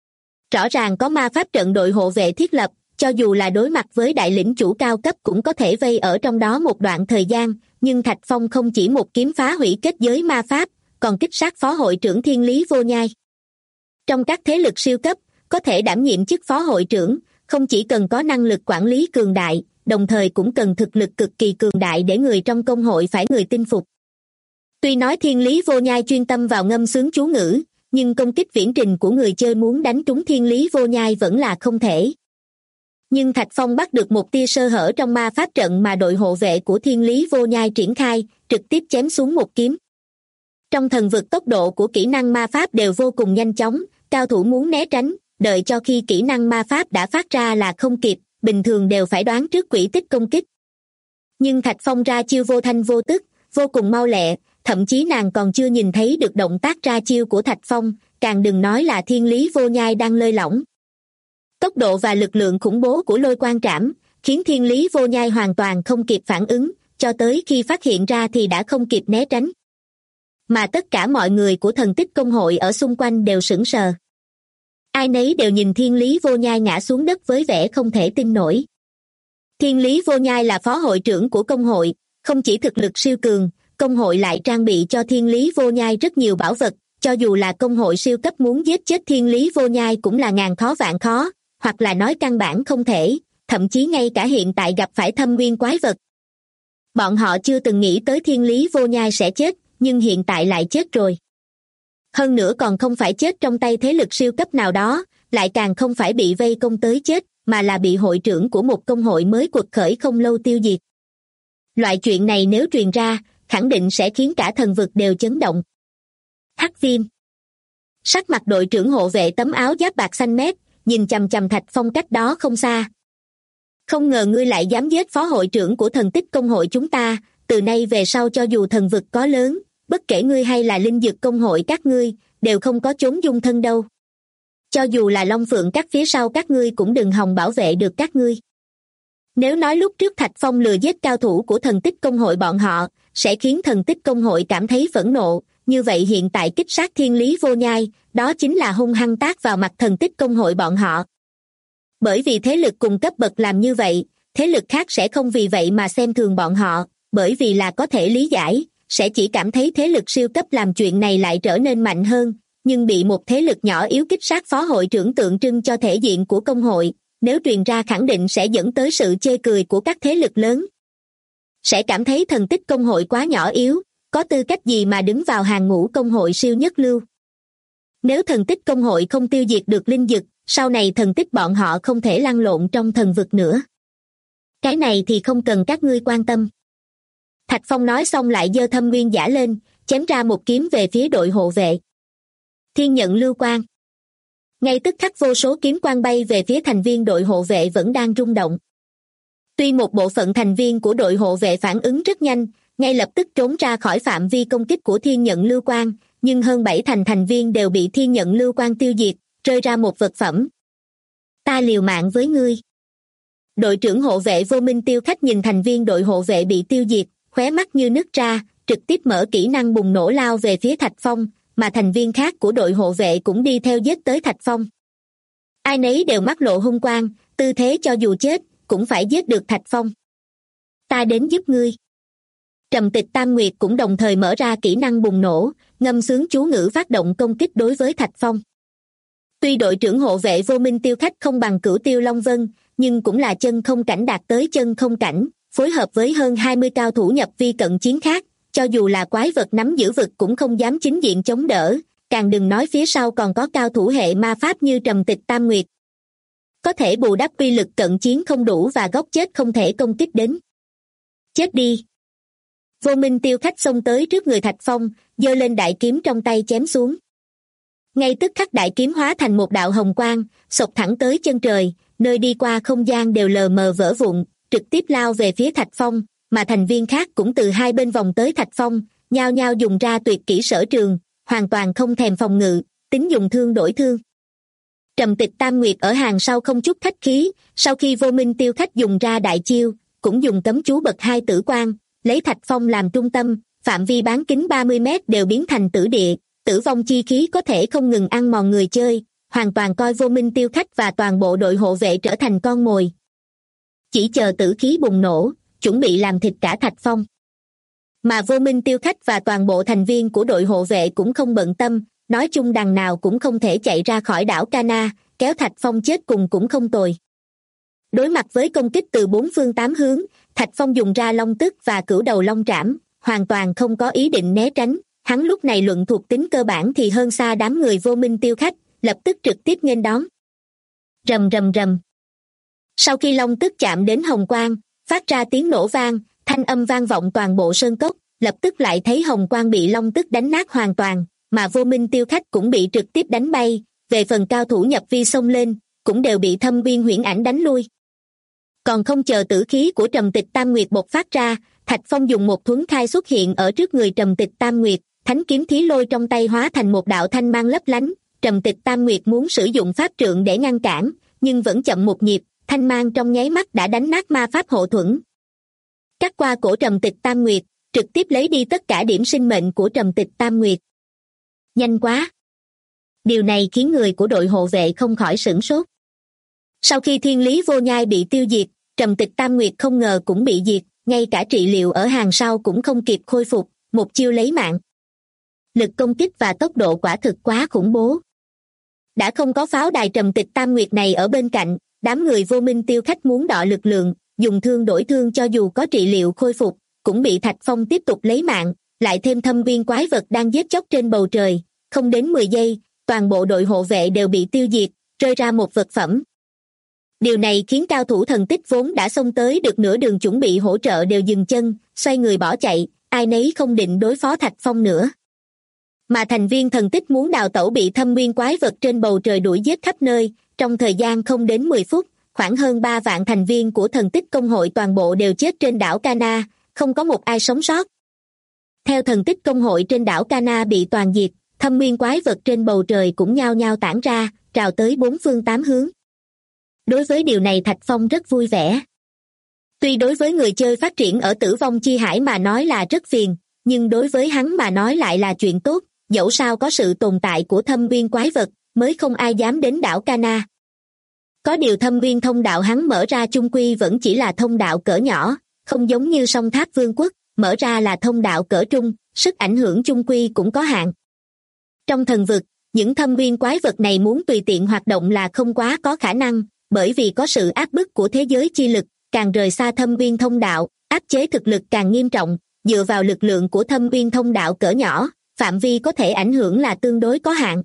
Rõ ràng có ma pháp trận đội hộ vệ thiết lập, cho dù là đối mặt với đại lĩnh chủ cao cấp cũng có thể vây ở trong đó một đoạn thời gian, nhưng Thạch Phong không chỉ một kiếm phá hủy kết giới ma pháp, còn kích sát phó hội trưởng Thiên Lý Vô Nhai. Trong các thế lực siêu cấp, có thể đảm nhiệm chức phó hội trưởng, không chỉ cần có năng lực quản lý cường đại, đồng thời cũng cần thực lực cực kỳ cường đại để người trong công hội phải người tin phục. Tuy nói Thiên Lý Vô Nhai chuyên tâm vào ngâm sướng chú ngữ, nhưng công kích viễn trình của người chơi muốn đánh trúng Thiên Lý Vô Nhai vẫn là không thể. Nhưng Thạch Phong bắt được một tia sơ hở trong ma pháp trận mà đội hộ vệ của Thiên Lý Vô Nhai triển khai, trực tiếp chém xuống một kiếm. Trong thần vực tốc độ của kỹ năng ma pháp đều vô cùng nhanh chóng, cao thủ muốn né tránh, đợi cho khi kỹ năng ma pháp đã phát ra là không kịp, bình thường đều phải đoán trước quỹ tích công kích. Nhưng Thạch Phong ra chiêu vô thanh vô tức, vô cùng mau lẹ, thậm chí nàng còn chưa nhìn thấy được động tác ra chiêu của Thạch Phong, càng đừng nói là Thiên Lý Vô Nhai đang lơi lỏng. Tốc độ và lực lượng khủng bố của lôi quang trảm, khiến Thiên Lý Vô Nhai hoàn toàn không kịp phản ứng, cho tới khi phát hiện ra thì đã không kịp né tránh. Mà tất cả mọi người của thần tích công hội ở xung quanh đều sững sờ. Ai nấy đều nhìn Thiên Lý Vô Nhai ngã xuống đất với vẻ không thể tin nổi. Thiên Lý Vô Nhai là phó hội trưởng của công hội, không chỉ thực lực siêu cường, công hội lại trang bị cho Thiên Lý Vô Nhai rất nhiều bảo vật, cho dù là công hội siêu cấp muốn giết chết Thiên Lý Vô Nhai cũng là ngàn khó vạn khó, hoặc là nói căn bản không thể, thậm chí ngay cả hiện tại gặp phải thâm nguyên quái vật. Bọn họ chưa từng nghĩ tới Thiên Lý Vô Nhai sẽ chết, nhưng hiện tại lại chết rồi. Hơn nữa còn không phải chết trong tay thế lực siêu cấp nào đó, lại càng không phải bị vây công tới chết, mà là bị hội trưởng của một công hội mới quật khởi không lâu tiêu diệt. Loại chuyện này nếu truyền ra, khẳng định sẽ khiến cả thần vực đều chấn động. Hắc Viêm. Sắc mặt đội trưởng hộ vệ tấm áo giáp bạc xanh mét, nhìn chằm chằm Thạch Phong cách đó không xa. Không ngờ ngươi lại dám giết phó hội trưởng của thần tích công hội chúng ta, từ nay về sau cho dù thần vực có lớn, bất kể ngươi hay là linh dược công hội các ngươi, đều không có chốn dung thân đâu. Cho dù là Long Phượng các phía sau các ngươi cũng đừng hòng bảo vệ được các ngươi. Nếu nói lúc trước Thạch Phong lừa giết cao thủ của thần tích công hội bọn họ, sẽ khiến thần tích công hội cảm thấy phẫn nộ, như vậy hiện tại kích sát Thiên Lý Vô Nhai, đó chính là hung hăng tát vào mặt thần tích công hội bọn họ. Bởi vì thế lực cùng cấp bậc làm như vậy, thế lực khác sẽ không vì vậy mà xem thường bọn họ, bởi vì là có thể lý giải, sẽ chỉ cảm thấy thế lực siêu cấp làm chuyện này lại trở nên mạnh hơn, nhưng bị một thế lực nhỏ yếu kích sát phó hội trưởng tượng trưng cho thể diện của công hội, nếu truyền ra khẳng định sẽ dẫn tới sự chê cười của các thế lực lớn. Sẽ cảm thấy thần tích công hội quá nhỏ yếu, có tư cách gì mà đứng vào hàng ngũ công hội siêu nhất lưu. Nếu thần tích công hội không tiêu diệt được linh dực, sau này thần tích bọn họ không thể lăn lộn trong thần vực nữa. Cái này thì không cần các ngươi quan tâm. Thạch Phong nói xong lại giơ thâm nguyên giả lên, chém ra một kiếm về phía đội hộ vệ. Thiên nhận lưu quang. Ngay tức khắc vô số kiếm quang bay về phía thành viên đội hộ vệ vẫn đang rung động. Tuy một bộ phận thành viên của đội hộ vệ phản ứng rất nhanh, ngay lập tức trốn ra khỏi phạm vi công kích của thiên nhận lưu quang, nhưng hơn 7 thành viên đều bị thiên nhận lưu quang tiêu diệt, rơi ra một vật phẩm. Ta liều mạng với ngươi. Đội trưởng hộ vệ Vô Minh Tiêu Khách nhìn thành viên đội hộ vệ bị tiêu diệt, khóe mắt như nứt ra, trực tiếp mở kỹ năng bùng nổ lao về phía Thạch Phong, mà thành viên khác của đội hộ vệ cũng đi theo giết tới Thạch Phong. Ai nấy đều mắt lộ hung quang, tư thế cho dù chết, cũng phải giết được Thạch Phong. Ta đến giúp ngươi. Trầm Tịch Tam Nguyệt cũng đồng thời mở ra kỹ năng bùng nổ, ngâm sướng chú ngữ phát động công kích đối với Thạch Phong. Tuy đội trưởng hộ vệ Vô Minh Tiêu Khách không bằng Cửu Tiêu Long Vân, nhưng cũng là chân không cảnh đạt tới chân không cảnh, phối hợp với hơn 20 cao thủ nhập vi cận chiến khác, cho dù là quái vật nắm giữ vực cũng không dám chính diện chống đỡ, càng đừng nói phía sau còn có cao thủ hệ ma pháp như Trầm Tịch Tam Nguyệt. Có thể bù đắp uy lực cận chiến không đủ và góc chết không thể công kích đến. Chết đi! Vô Minh Tiêu Khách xông tới trước người Thạch Phong, giơ lên đại kiếm trong tay chém xuống. Ngay tức khắc đại kiếm hóa thành một đạo hồng quang, xộc thẳng tới chân trời, nơi đi qua không gian đều lờ mờ vỡ vụn, trực tiếp lao về phía Thạch Phong, mà thành viên khác cũng từ hai bên vòng tới Thạch Phong, nhao nhao dùng ra tuyệt kỹ sở trường, hoàn toàn không thèm phòng ngự, tính dùng thương đổi thương. Trầm Tịch Tam Nguyệt ở hàng sau không chút khách khí, sau khi Vô Minh Tiêu Khách dùng ra đại chiêu, cũng dùng cấm chú bậc hai tử quang, lấy Thạch Phong làm trung tâm, phạm vi bán kính 30 mét đều biến thành tử địa, tử vong chi khí có thể không ngừng ăn mòn người chơi, hoàn toàn coi Vô Minh Tiêu Khách và toàn bộ đội hộ vệ trở thành con mồi. Chỉ chờ tử khí bùng nổ, chuẩn bị làm thịt cả Thạch Phong. Mà Vô Minh Tiêu Khách và toàn bộ thành viên của đội hộ vệ cũng không bận tâm, nói chung đằng nào cũng không thể chạy ra khỏi đảo Cana, kéo Thạch Phong chết cùng cũng không tồi. Đối mặt với công kích từ bốn phương tám hướng, Thạch Phong dùng ra long tức và cửu đầu long trảm, hoàn toàn không có ý định né tránh. Hắn lúc này luận thuộc tính cơ bản thì hơn xa đám người Vô Minh Tiêu Khách, lập tức trực tiếp nghênh đón. Rầm rầm rầm. Sau khi long tức chạm đến hồng quang, phát ra tiếng nổ vang, thanh âm vang vọng toàn bộ sơn cốc, lập tức lại thấy hồng quang bị long tức đánh nát hoàn toàn, mà Vô Minh Tiêu Khách cũng bị trực tiếp đánh bay, về phần cao thủ nhập vi xông lên, cũng đều bị Thâm Viên Huyễn Ảnh đánh lui. Còn không chờ tử khí của Trầm Tịch Tam Nguyệt bộc phát ra, Thạch Phong dùng một thuấn khai xuất hiện ở trước người Trầm Tịch Tam Nguyệt, thánh kiếm thí lôi trong tay hóa thành một đạo thanh mang lấp lánh. Trầm Tịch Tam Nguyệt muốn sử dụng pháp trượng để ngăn cản, nhưng vẫn chậm một nhịp, thanh mang trong nháy mắt đã đánh nát ma pháp hộ thuẫn. Cắt qua cổ Trầm Tịch Tam Nguyệt, trực tiếp lấy đi tất cả điểm sinh mệnh của Trầm Tịch Tam Nguyệt. Nhanh quá! Điều này khiến người của đội hộ vệ không khỏi sửng sốt. Sau khi Thiên Lý Vô Nhai bị tiêu diệt, Trầm Tịch Tam Nguyệt không ngờ cũng bị diệt, ngay cả trị liệu ở hàng sau cũng không kịp khôi phục, một chiêu lấy mạng. Lực công kích và tốc độ quả thực quá khủng bố. Đã không có pháo đài Trầm Tịch Tam Nguyệt này ở bên cạnh, đám người Vô Minh Tiêu Khách muốn đọ lực lượng, dùng thương đổi thương cho dù có trị liệu khôi phục, cũng bị Thạch Phong tiếp tục lấy mạng, lại thêm thâm viên quái vật đang giết chóc trên bầu trời, không đến 10 giây, toàn bộ đội hộ vệ đều bị tiêu diệt, rơi ra một vật phẩm. Điều này khiến cao thủ thần tích vốn đã xông tới được nửa đường chuẩn bị hỗ trợ đều dừng chân, xoay người bỏ chạy, ai nấy không định đối phó Thạch Phong nữa. Mà thành viên thần tích muốn đào tẩu bị thâm viên quái vật trên bầu trời đuổi giết khắp nơi, trong thời gian không đến 10 phút, khoảng hơn 3 vạn thành viên của thần tích công hội toàn bộ đều chết trên đảo Cana, không có một ai sống sót. Theo thần tích công hội trên đảo Cana bị toàn diệt, thâm viên quái vật trên bầu trời cũng nhao nhao tản ra, trào tới bốn phương tám hướng. Đối với điều này Thạch Phong rất vui vẻ. Tuy đối với người chơi phát triển ở tử vong chi hải mà nói là rất phiền, nhưng đối với hắn mà nói lại là chuyện tốt, dẫu sao có sự tồn tại của thâm viên quái vật, mới không ai dám đến đảo Cana. Có điều thâm viên thông đạo hắn mở ra chung quy vẫn chỉ là thông đạo cỡ nhỏ, không giống như song tháp vương quốc, mở ra là thông đạo cỡ trung, sức ảnh hưởng chung quy cũng có hạn. Trong thần vực, những thâm viên quái vật này muốn tùy tiện hoạt động là không quá có khả năng, bởi vì có sự áp bức của thế giới chi lực, càng rời xa thâm viên thông đạo, áp chế thực lực càng nghiêm trọng, dựa vào lực lượng của thâm viên thông đạo cỡ nhỏ, phạm vi có thể ảnh hưởng là tương đối có hạn.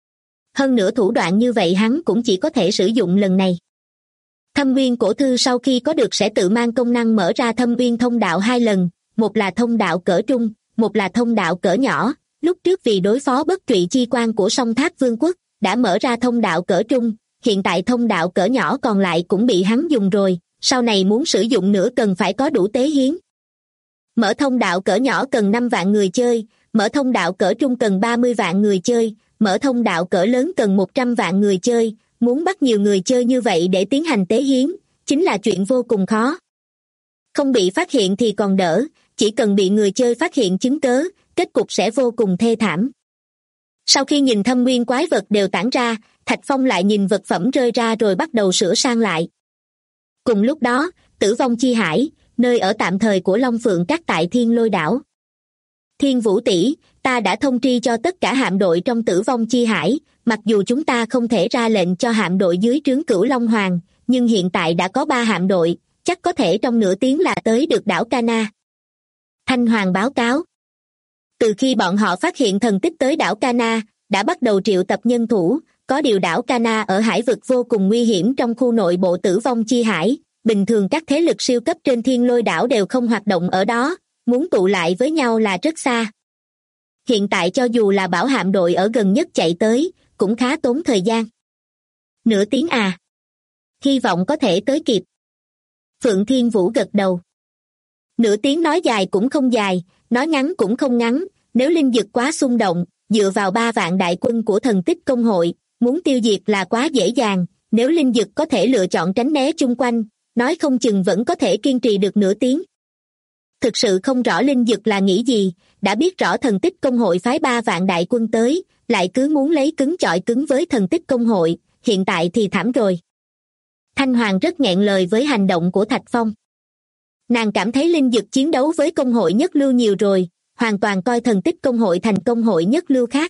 Hơn nữa thủ đoạn như vậy hắn cũng chỉ có thể sử dụng lần này. Thâm viên cổ thư sau khi có được sẽ tự mang công năng mở ra thâm viên thông đạo 2 lần, một là thông đạo cỡ trung, một là thông đạo cỡ nhỏ. Lúc trước vì đối phó bất trụy chi quan của song tháp vương quốc, đã mở ra thông đạo cỡ trung, hiện tại thông đạo cỡ nhỏ còn lại cũng bị hắn dùng rồi, sau này muốn sử dụng nữa cần phải có đủ tế hiến. Mở thông đạo cỡ nhỏ cần 5 vạn người chơi, mở thông đạo cỡ trung cần 30 vạn người chơi, mở thông đạo cỡ lớn cần 100 vạn người chơi, muốn bắt nhiều người chơi như vậy để tiến hành tế hiến, chính là chuyện vô cùng khó. Không bị phát hiện thì còn đỡ, chỉ cần bị người chơi phát hiện chứng cớ, kết cục sẽ vô cùng thê thảm. Sau khi nhìn thâm nguyên quái vật đều tản ra, Thạch Phong lại nhìn vật phẩm rơi ra rồi bắt đầu sửa sang lại. Cùng lúc đó, tử vong chi hải, nơi ở tạm thời của Long Phượng Các tại Thiên Lôi đảo. Thiên Vũ tỷ, ta đã thông tri cho tất cả hạm đội trong tử vong chi hải, mặc dù chúng ta không thể ra lệnh cho hạm đội dưới trướng Cửu Long Hoàng, nhưng hiện tại đã có 3 hạm đội, chắc có thể trong nửa tiếng là tới được đảo Cana. Thanh Hoàng báo cáo. Từ khi bọn họ phát hiện thần tích tới đảo Cana, đã bắt đầu triệu tập nhân thủ, có điều đảo Cana ở hải vực vô cùng nguy hiểm trong khu nội bộ tử vong chi hải, bình thường các thế lực siêu cấp trên thiên lôi đảo đều không hoạt động ở đó, muốn tụ lại với nhau là rất xa. Hiện tại cho dù là bảo hạm đội ở gần nhất chạy tới, cũng khá tốn thời gian. Nửa tiếng à? Hy vọng có thể tới kịp. Phượng Thiên Vũ gật đầu. Nửa tiếng nói dài cũng không dài, nói ngắn cũng không ngắn, nếu linh dực quá xung động, dựa vào 3 vạn đại quân của thần tích công hội, muốn tiêu diệt là quá dễ dàng, nếu linh dực có thể lựa chọn tránh né chung quanh, nói không chừng vẫn có thể kiên trì được nửa tiếng. Thực sự không rõ linh dực là nghĩ gì, đã biết rõ thần tích công hội phái 3 vạn đại quân tới, lại cứ muốn lấy cứng chọi cứng với thần tích công hội, hiện tại thì thảm rồi. Thanh Hoàng rất nghẹn lời với hành động của Thạch Phong. Nàng cảm thấy linh dực chiến đấu với công hội nhất lưu nhiều rồi, hoàn toàn coi thần tích công hội thành công hội nhất lưu khác.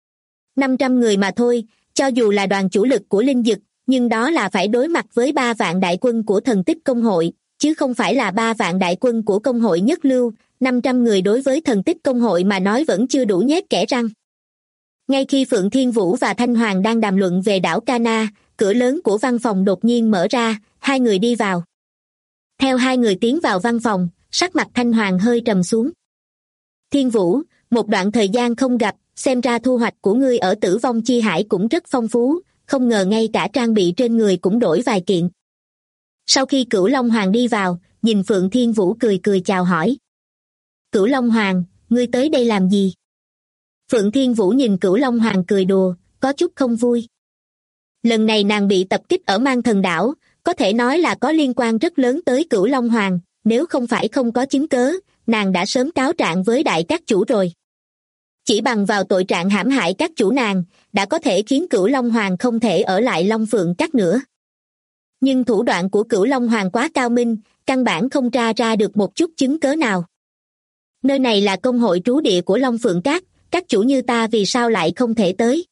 500 người mà thôi, cho dù là đoàn chủ lực của linh dực, nhưng đó là phải đối mặt với 3 vạn đại quân của thần tích công hội, chứ không phải là 3 vạn đại quân của công hội nhất lưu, 500 người đối với thần tích công hội mà nói vẫn chưa đủ nhét kẽ răng. Ngay khi Phượng Thiên Vũ và Thanh Hoàng đang đàm luận về đảo Cana, cửa lớn của văn phòng đột nhiên mở ra, 2 người đi vào. Theo 2 người tiến vào văn phòng, sắc mặt Thanh Hoàng hơi trầm xuống. Thiên Vũ, một đoạn thời gian không gặp, xem ra thu hoạch của ngươi ở tử vong chi hải cũng rất phong phú, không ngờ ngay cả trang bị trên người cũng đổi vài kiện. Sau khi Cửu Long Hoàng đi vào, nhìn Phượng Thiên Vũ cười cười chào hỏi. Cửu Long Hoàng, ngươi tới đây làm gì? Phượng Thiên Vũ nhìn Cửu Long Hoàng cười đùa, có chút không vui. Lần này nàng bị tập kích ở Mang Thần Đảo, có thể nói là có liên quan rất lớn tới Cửu Long Hoàng, nếu không phải không có chứng cớ, nàng đã sớm cáo trạng với đại các chủ rồi. Chỉ bằng vào tội trạng hãm hại các chủ nàng, đã có thể khiến Cửu Long Hoàng không thể ở lại Long Phượng Các nữa. Nhưng thủ đoạn của Cửu Long Hoàng quá cao minh, căn bản không tra ra được một chút chứng cớ nào. Nơi này là công hội trú địa của Long Phượng các chủ như ta vì sao lại không thể tới?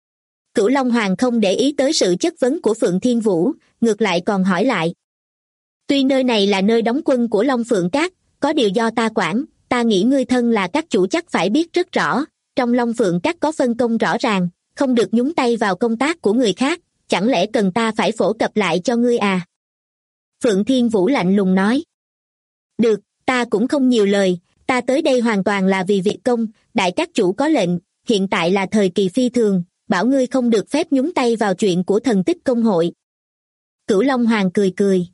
Cửu Long Hoàng không để ý tới sự chất vấn của Phượng Thiên Vũ, ngược lại còn hỏi lại. Tuy nơi này là nơi đóng quân của Long Phượng Các, có điều do ta quản, ta nghĩ ngươi thân là các chủ chắc phải biết rất rõ, trong Long Phượng Các có phân công rõ ràng, không được nhúng tay vào công tác của người khác, chẳng lẽ cần ta phải phổ cập lại cho ngươi à? Phượng Thiên Vũ lạnh lùng nói. Được, ta cũng không nhiều lời, ta tới đây hoàn toàn là vì việc công, đại các chủ có lệnh, hiện tại là thời kỳ phi thường, bảo ngươi không được phép nhúng tay vào chuyện của thần tích công hội. Cửu Long Hoàng cười cười.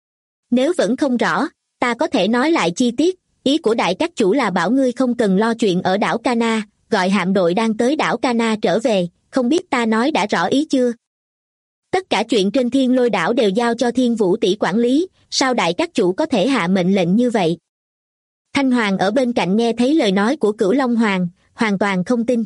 Nếu vẫn không rõ, ta có thể nói lại chi tiết, ý của đại các chủ là bảo ngươi không cần lo chuyện ở đảo Cana, gọi hạm đội đang tới đảo Cana trở về, không biết ta nói đã rõ ý chưa? Tất cả chuyện trên Thiên Lôi đảo đều giao cho Thiên Vũ tỷ quản lý, sao đại các chủ có thể hạ mệnh lệnh như vậy? Thanh Hoàng ở bên cạnh nghe thấy lời nói của Cửu Long Hoàng, hoàn toàn không tin.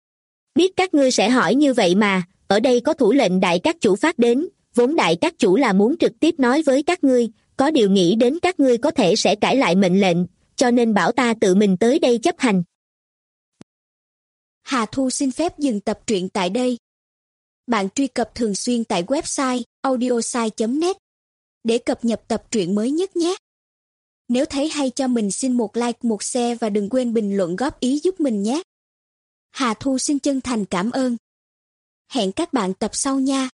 Biết các ngươi sẽ hỏi như vậy mà, ở đây có thủ lệnh đại các chủ phát đến, vốn đại các chủ là muốn trực tiếp nói với các ngươi, có điều nghĩ đến các ngươi có thể sẽ cãi lại mệnh lệnh, cho nên bảo ta tự mình tới đây chấp hành. Hà Thu xin phép dừng tập truyện tại đây. Bạn truy cập thường xuyên tại website audiosai.net để cập nhật tập truyện mới nhất nhé. Nếu thấy hay cho mình xin một like, một share và đừng quên bình luận góp ý giúp mình nhé. Hà Thu xin chân thành cảm ơn. Hẹn các bạn tập sau nha.